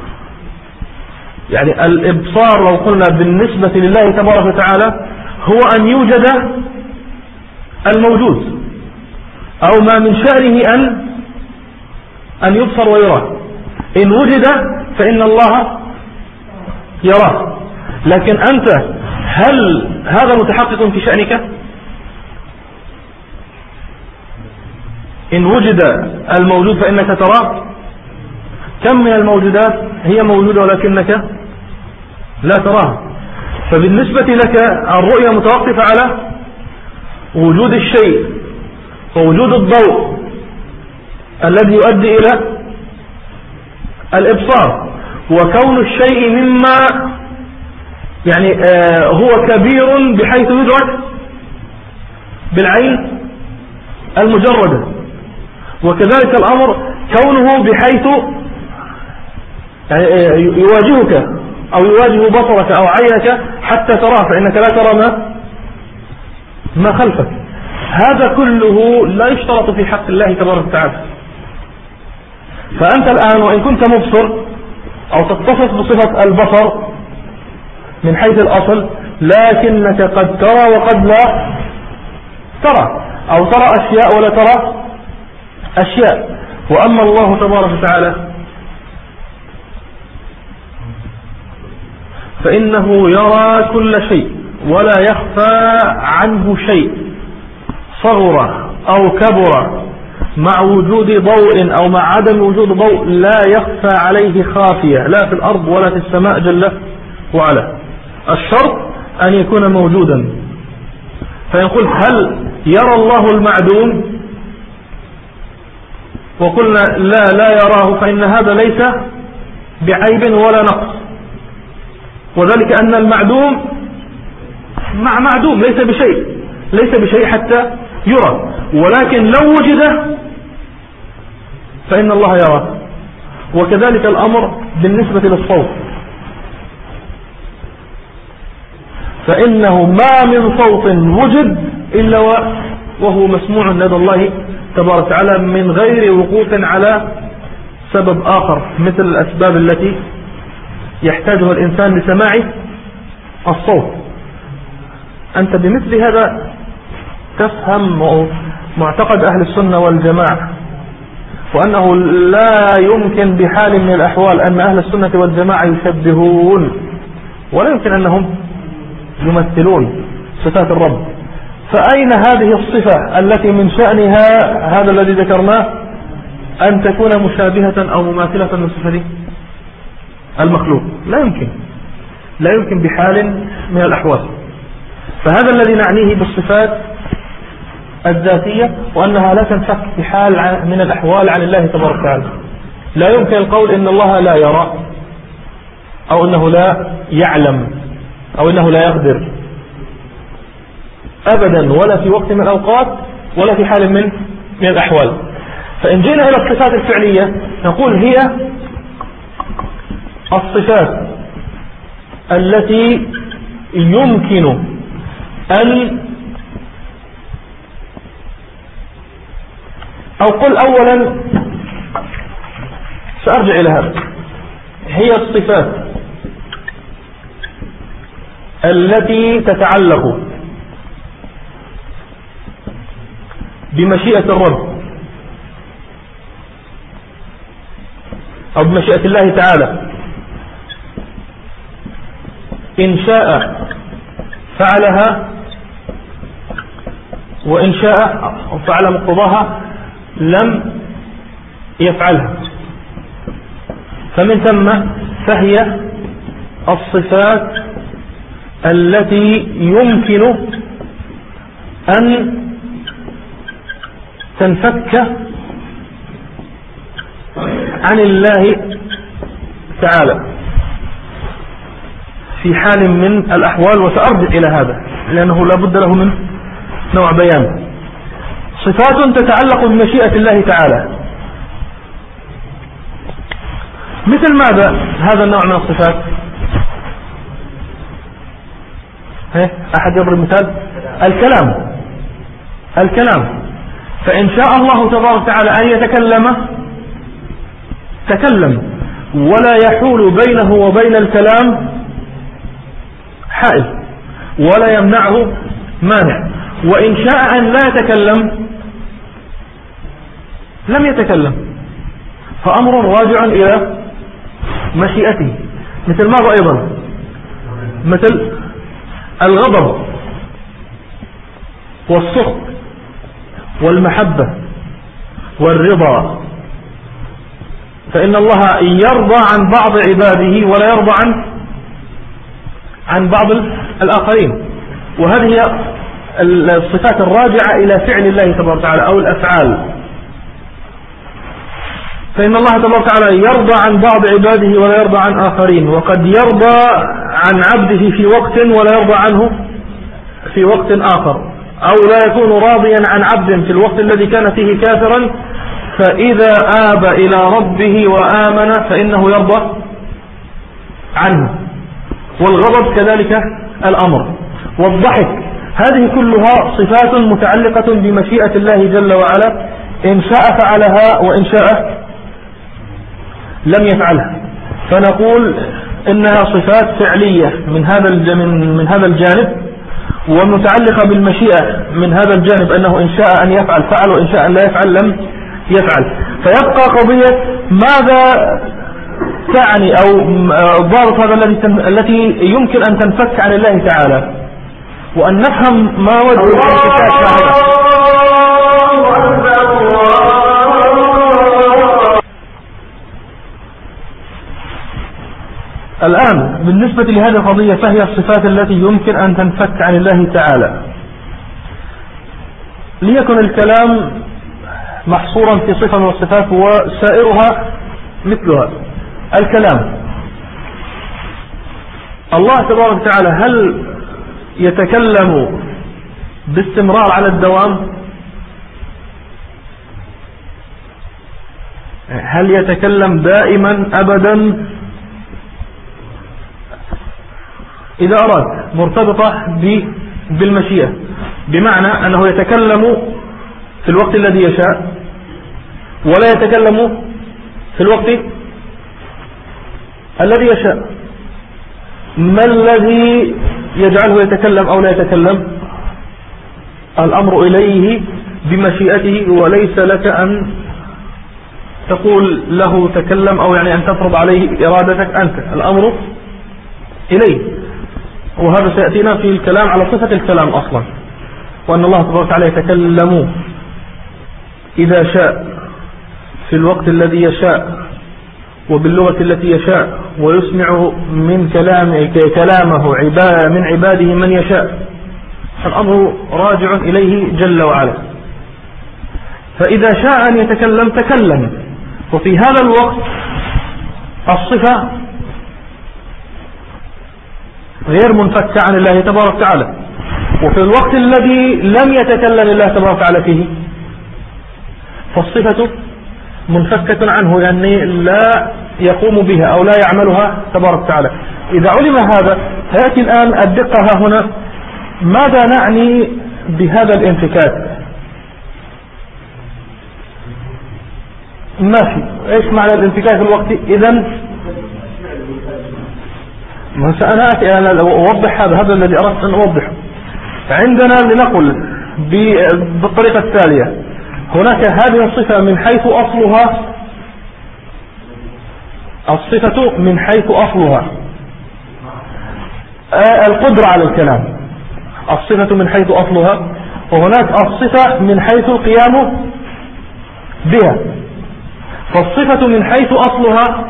يعني الإبصار لو قلنا بالنسبة لله تبارك وتعالى هو أن يوجد الموجود أو ما من شأنه أن أن يبصر ويرى. إن وجد فإن الله يراه. لكن أنت هل هذا متحقق في شأنك؟ إن وجد الموجود فإنك تراه. كم من الموجودات هي موجودة ولكنك لا تراها. فبالنسبة لك الرؤية متوقفة على وجود الشيء ووجود الضوء الذي يؤدي إلى الإبصار، وكون الشيء مما يعني آه هو كبير بحيث يدرك بالعين المجردة، وكذلك الأمر كونه بحيث يعني آه يواجهك أو يواجه بصرك أو عينك حتى تراه، فإنك لا ترى ما ما خلفك. هذا كله لا يشترط في حق الله تبارك وتعالى. فأنت الآن وإن كنت مبصر أو تتصف بصفة البصر من حيث الأصل، لكنك قد ترى وقد لا ترى، أو ترى أشياء ولا ترى أشياء. وأما الله تبارك وتعالى فإنه يرى كل شيء ولا يخفى عنه شيء، صغر أو كبر، مع وجود ضوء أو مع عدم وجود ضوء لا يخفى عليه خافية لا في الأرض ولا في السماء جل وعلا. الشرط أن يكون موجودا. فيقول هل يرى الله المعدوم؟ وقلنا لا لا يراه، فإن هذا ليس بعيب ولا نقص، وذلك أن المعدوم مع معدوم ليس بشيء ليس بشيء حتى يرى. ولكن لو وجد فإن الله يراه. وكذلك الأمر بالنسبة للصوت، فإنه ما من صوت وجد إلا وهو مسموع لدى الله تبارك وتعالى من غير وقوف على سبب آخر مثل الأسباب التي يحتاجها الإنسان لسماع الصوت. أنت بمثل هذا تفهم معتقد أهل السنة والجماعة، وأنه لا يمكن بحال من الأحوال أن أهل السنة والجماعة يشبهون، ولا يمكن أنهم يمثلون صفات الرب. فأين هذه الصفة التي من شأنها هذا الذي ذكرناه أن تكون مشابهة أو مماثلة لصفة المخلوق؟ لا يمكن، لا يمكن بحال من الأحوال. فهذا الذي نعنيه بالصفات الذاتية، وأنها لا تنفك بحال من الأحوال عن الله تبارك وتعالى. لا يمكن القول إن الله لا يرى، أو إنه لا يعلم، أو إنه لا يقدر أبدا، ولا في وقت من الأوقات، ولا في حال من من الأحوال. فإن جينا إلى الصفات الفعلية نقول هي الصفات التي يمكن أن أو قل أولا سأرجع إلى هذا، هي الصفات التي تتعلق بمشيئة الرب أو بمشيئة الله تعالى، إن شاء فعلها، وإن شاء فعل مقتضاها لم يفعلها. فمن ثم فهي الصفات التي يمكن أن تنفك عن الله تعالى في حال من الأحوال. وسأرجع إلى هذا لأنه لا بد له من نوع بيان. صفات تتعلق بمشيئة الله تعالى، مثل ماذا هذا النوع من الصفات؟ أحد يضرب مثال؟ الكلام. الكلام، فإن شاء الله تبارك وتعالى أن يتكلم تكلم، ولا يحول بينه وبين الكلام حائل، ولا يمنعه مانع. وإن شاء أن لا يتكلم لم يتكلم، فأمر راجع إلى مشيئته. مثل ماذا أيضا؟ مثل الغضب والسخط والمحبة والرضا، فإن الله يرضى عن بعض عباده ولا يرضى عن عن بعض الآخرين. وهذه هي الصفات الراجعة إلى فعل الله تبارك وتعالى أو الأفعال. فإن الله تبارك وتعالى يرضى عن بعض عباده ولا يرضى عن آخرين، وقد يرضى عن عبده في وقت ولا يرضى عنه في وقت آخر، أو لا يكون راضيا عن عبد في الوقت الذي كان فيه كافرا، فإذا آب إلى ربه وآمن فإنه يرضى عنه. والغضب كذلك الأمر، والضحك، هذه كلها صفات متعلقة بمشيئة الله جل وعلا، إن شاء فعلها وإن شاء لم يفعلها. فنقول إنها صفات فعلية من هذا من هذا الجانب، ومتعلقة بالمشيئة من هذا الجانب، أنه إن شاء أن يفعل فعل، وإن شاء أن لا يفعل لم يفعل. فيبقى قضية ماذا تعني أو ضابط هذا التي يمكن أن تنفك عن الله تعالى، وأن نفهم ما وجه الانفكاك هذا. الآن بالنسبة لهذه القضية، فهي الصفات التي يمكن أن تنفك عن الله تعالى. ليكن الكلام محصورا في صفة من الصفات وسائرها مثلها. الكلام، الله تبارك وتعالى هل يتكلم باستمرار على الدوام؟ هل يتكلم دائما أبدا؟ إذا أراد مرتبطة بالمشيئة، بمعنى أنه يتكلم في الوقت الذي يشاء، ولا يتكلم في الوقت الذي يشاء. ما الذي يجعله يتكلم أو لا يتكلم؟ الأمر إليه بمشيئته، وليس لك أن تقول له تكلم أو يعني أن تفرض عليه إرادتك أنت، الأمر إليه. وهذا سيأتينا في الكلام على صفة الكلام أصلا، وأن الله تبارك وتعالى يتكلم إذا شاء في الوقت الذي يشاء وباللغة التي يشاء، ويسمع من كلامه كلامه من عباده من يشاء، فالأمر راجع إليه جل وعلا. فإذا شاء أن يتكلم تكلم، وفي هذا الوقت الصفة غير منفكة عن الله تبارك وتعالى. وفي الوقت الذي لم يتكلم الله تبارك وتعالى فيه فالصفة منفكة عنه، يعني لا يقوم بها أو لا يعملها تبارك وتعالى. إذا علم هذا فيأتي الآن الدقة هنا، ماذا نعني بهذا الانفكاك؟ ماشي، ايش معنى الانفكاك الوقتي؟ إذن سأنا أتي أنا أوضح هذا هذا الذي أردت أن أوضحه. عندنا لنقل بالطريقة التالية: هناك هذه الصفة من حيث أصلها، الصفة من حيث أصلها القدرة على الكلام، الصفة من حيث أصلها، وهناك الصفة من حيث القيام بها. فالصفة من حيث أصلها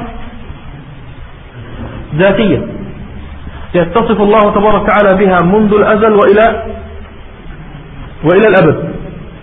ذاتية يتصف الله تبارك وتعالى بها منذ الأزل وإلى وإلى الأبد،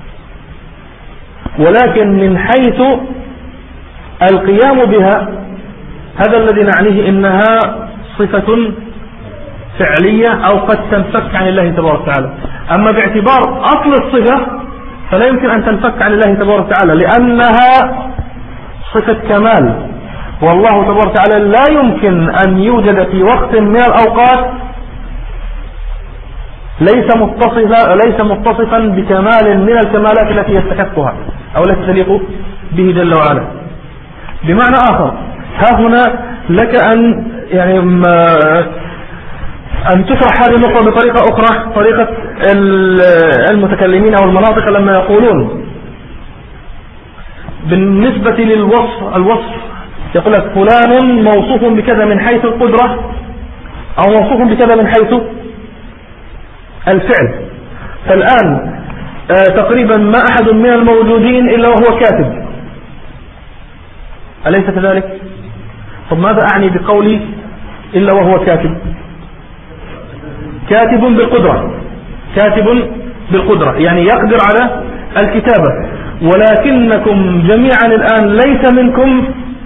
ولكن من حيث القيام بها هذا الذي نعنيه إنها صفة فعلية أو قد تنفك عن الله تبارك وتعالى. أما باعتبار أصل الصفة فلا يمكن أن تنفك عن الله تبارك وتعالى، لأنها صفة كمال، والله تبارك وتعالى لا يمكن أن يوجد في وقت من الأوقات ليس متصفا ليس متصفا بكمال من الكمالات التي يستحقها أو التي تليق به جل وعلا. بمعنى آخر، ها هنا لك أن يعني أن تشرح هذه النقطة بطريقة أخرى، طريقة المتكلمين أو المناطق لما يقولون بالنسبة للوصف، الوصف يقول لك فلان موصوف بكذا من حيث القدرة أو موصوف بكذا من حيث الفعل. فالآن آه تقريبا ما أحد من الموجودين إلا وهو كاتب، أليس كذلك؟ طب ماذا أعني بقولي إلا وهو كاتب؟ كاتب بالقدرة، كاتب بالقدرة يعني يقدر على الكتابة، ولكنكم جميعا الآن ليس منكم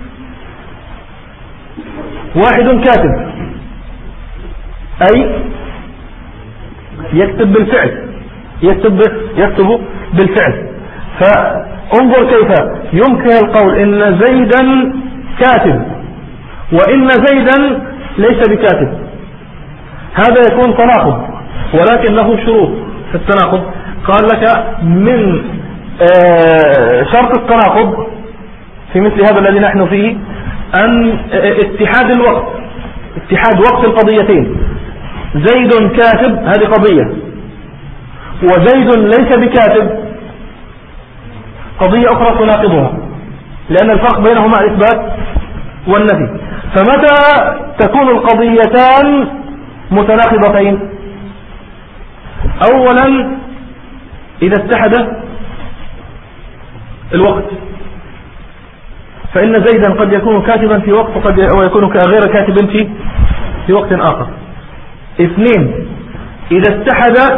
واحد كاتب، أي يكتب بالفعل، يكتب يكتب بالفعل. فانظر كيف يمكن القول إن زيدا كاتب وإن زيدا ليس بكاتب، هذا يكون تناقض، ولكن له شروط في التناقض. قال لك من شرط التناقض في مثل هذا الذي نحن فيه أن اتحاد الوقت، اتحاد وقت القضيتين، زيد كاتب هذه قضية، وزيد ليس بكاتب قضية أخرى تناقضها، لأن الفرق بينهما الإثبات والنفي. فمتى تكون القضيتان متناقضتين؟ أولا إذا اتحد الوقت، فإن زيدا قد يكون كاتبا في وقت وقد يكون غير كاتب في في وقت آخر. اثنين، إذا اتحد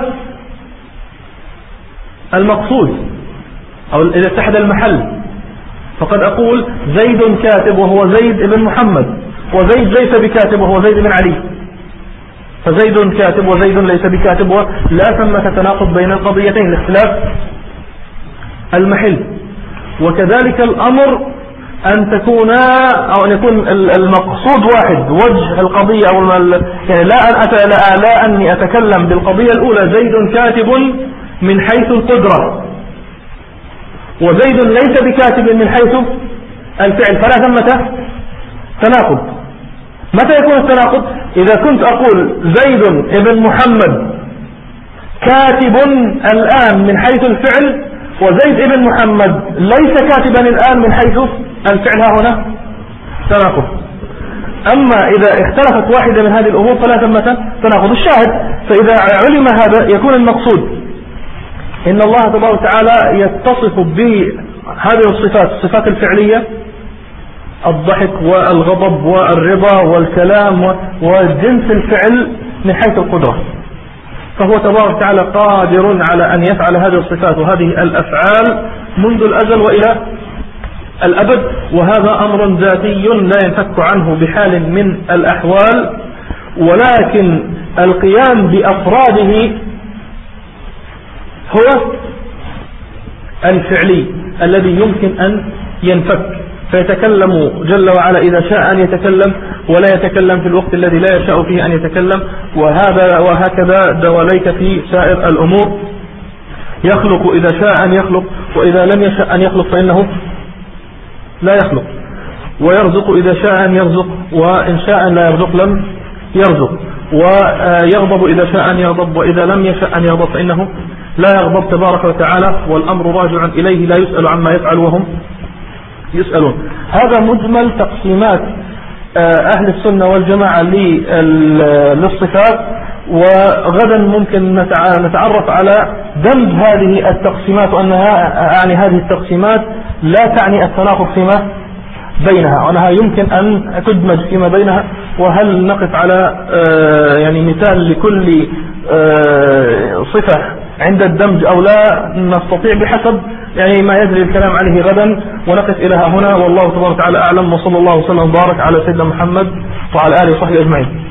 المقصود أو إذا اتحد المحل، فقد أقول زيد كاتب وهو زيد بن محمد، وزيد ليس بكاتب وهو زيد بن علي، فزيد كاتب وزيد ليس بكاتب، ولا ثمة تناقض بين القضيتين لاختلاف المحل. وكذلك الأمر أن تكون أو أن يكون المقصود واحد، وجه القضية أو يعني لا أن أت... لا... لا أني أتكلم بالقضية الأولى زيد كاتب من حيث القدرة وزيد ليس بكاتب من حيث الفعل، فلا ثمة تناقض. متى يكون التناقض؟ إذا كنت أقول زيد ابن محمد كاتب الآن من حيث الفعل، وزيد ابن محمد ليس كاتبا الآن من حيث الفعل هنا تناقض. أما إذا اختلفت واحدة من هذه الأمور فلا ثمة تناقض. الشاهد فإذا علم هذا يكون المقصود إن الله تبارك وتعالى يتصف بهذه الصفات، الصفات الفعلية، الضحك والغضب والرضا والكلام وجنس الفعل من حيث القدرة، فهو تبارك وتعالى قادر على أن يفعل هذه الصفات وهذه الأفعال منذ الأزل وإلى الأبد، وهذا أمر ذاتي لا ينفك عنه بحال من الأحوال. ولكن القيام بأفراده هو الفعلي الذي يمكن أن ينفك، فيتكلم جل وعلا إذا شاء أن يتكلم ولا يتكلم في الوقت الذي لا يشاء فيه أن يتكلم، وهذا وهكذا دواليك في سائر الأمور. يخلق إذا شاء أن يخلق، وإذا لم يشاء أن يخلق فإنه لا يخلق، ويرزق إذا شاء أن يرزق، وإن شاء أن لا يرزق لم يرزق، ويغضب إذا شاء أن يغضب، وإذا لم يشاء أن يغضب فإنه لا يغضب تبارك وتعالى، والأمر راجع إليه لا يسأل عما يفعل وهم يسألون. هذا مجمل تقسيمات أهل السنة والجماعة للصفات، وغدا ممكن نتعرف على دمج هذه التقسيمات، وأنها يعني هذه التقسيمات لا تعني التناقض فيما بينها، وأنها يمكن أن تدمج فيما بينها. وهل نقف على يعني مثال لكل صفة عند الدمج أو لا نستطيع بحسب يعني ما يجري الكلام عليه غدا، ونقف إلى هنا. والله تبارك وتعالى أعلم، وصلى الله وسلم وبارك على سيدنا محمد وعلى آله وصحبه أجمعين.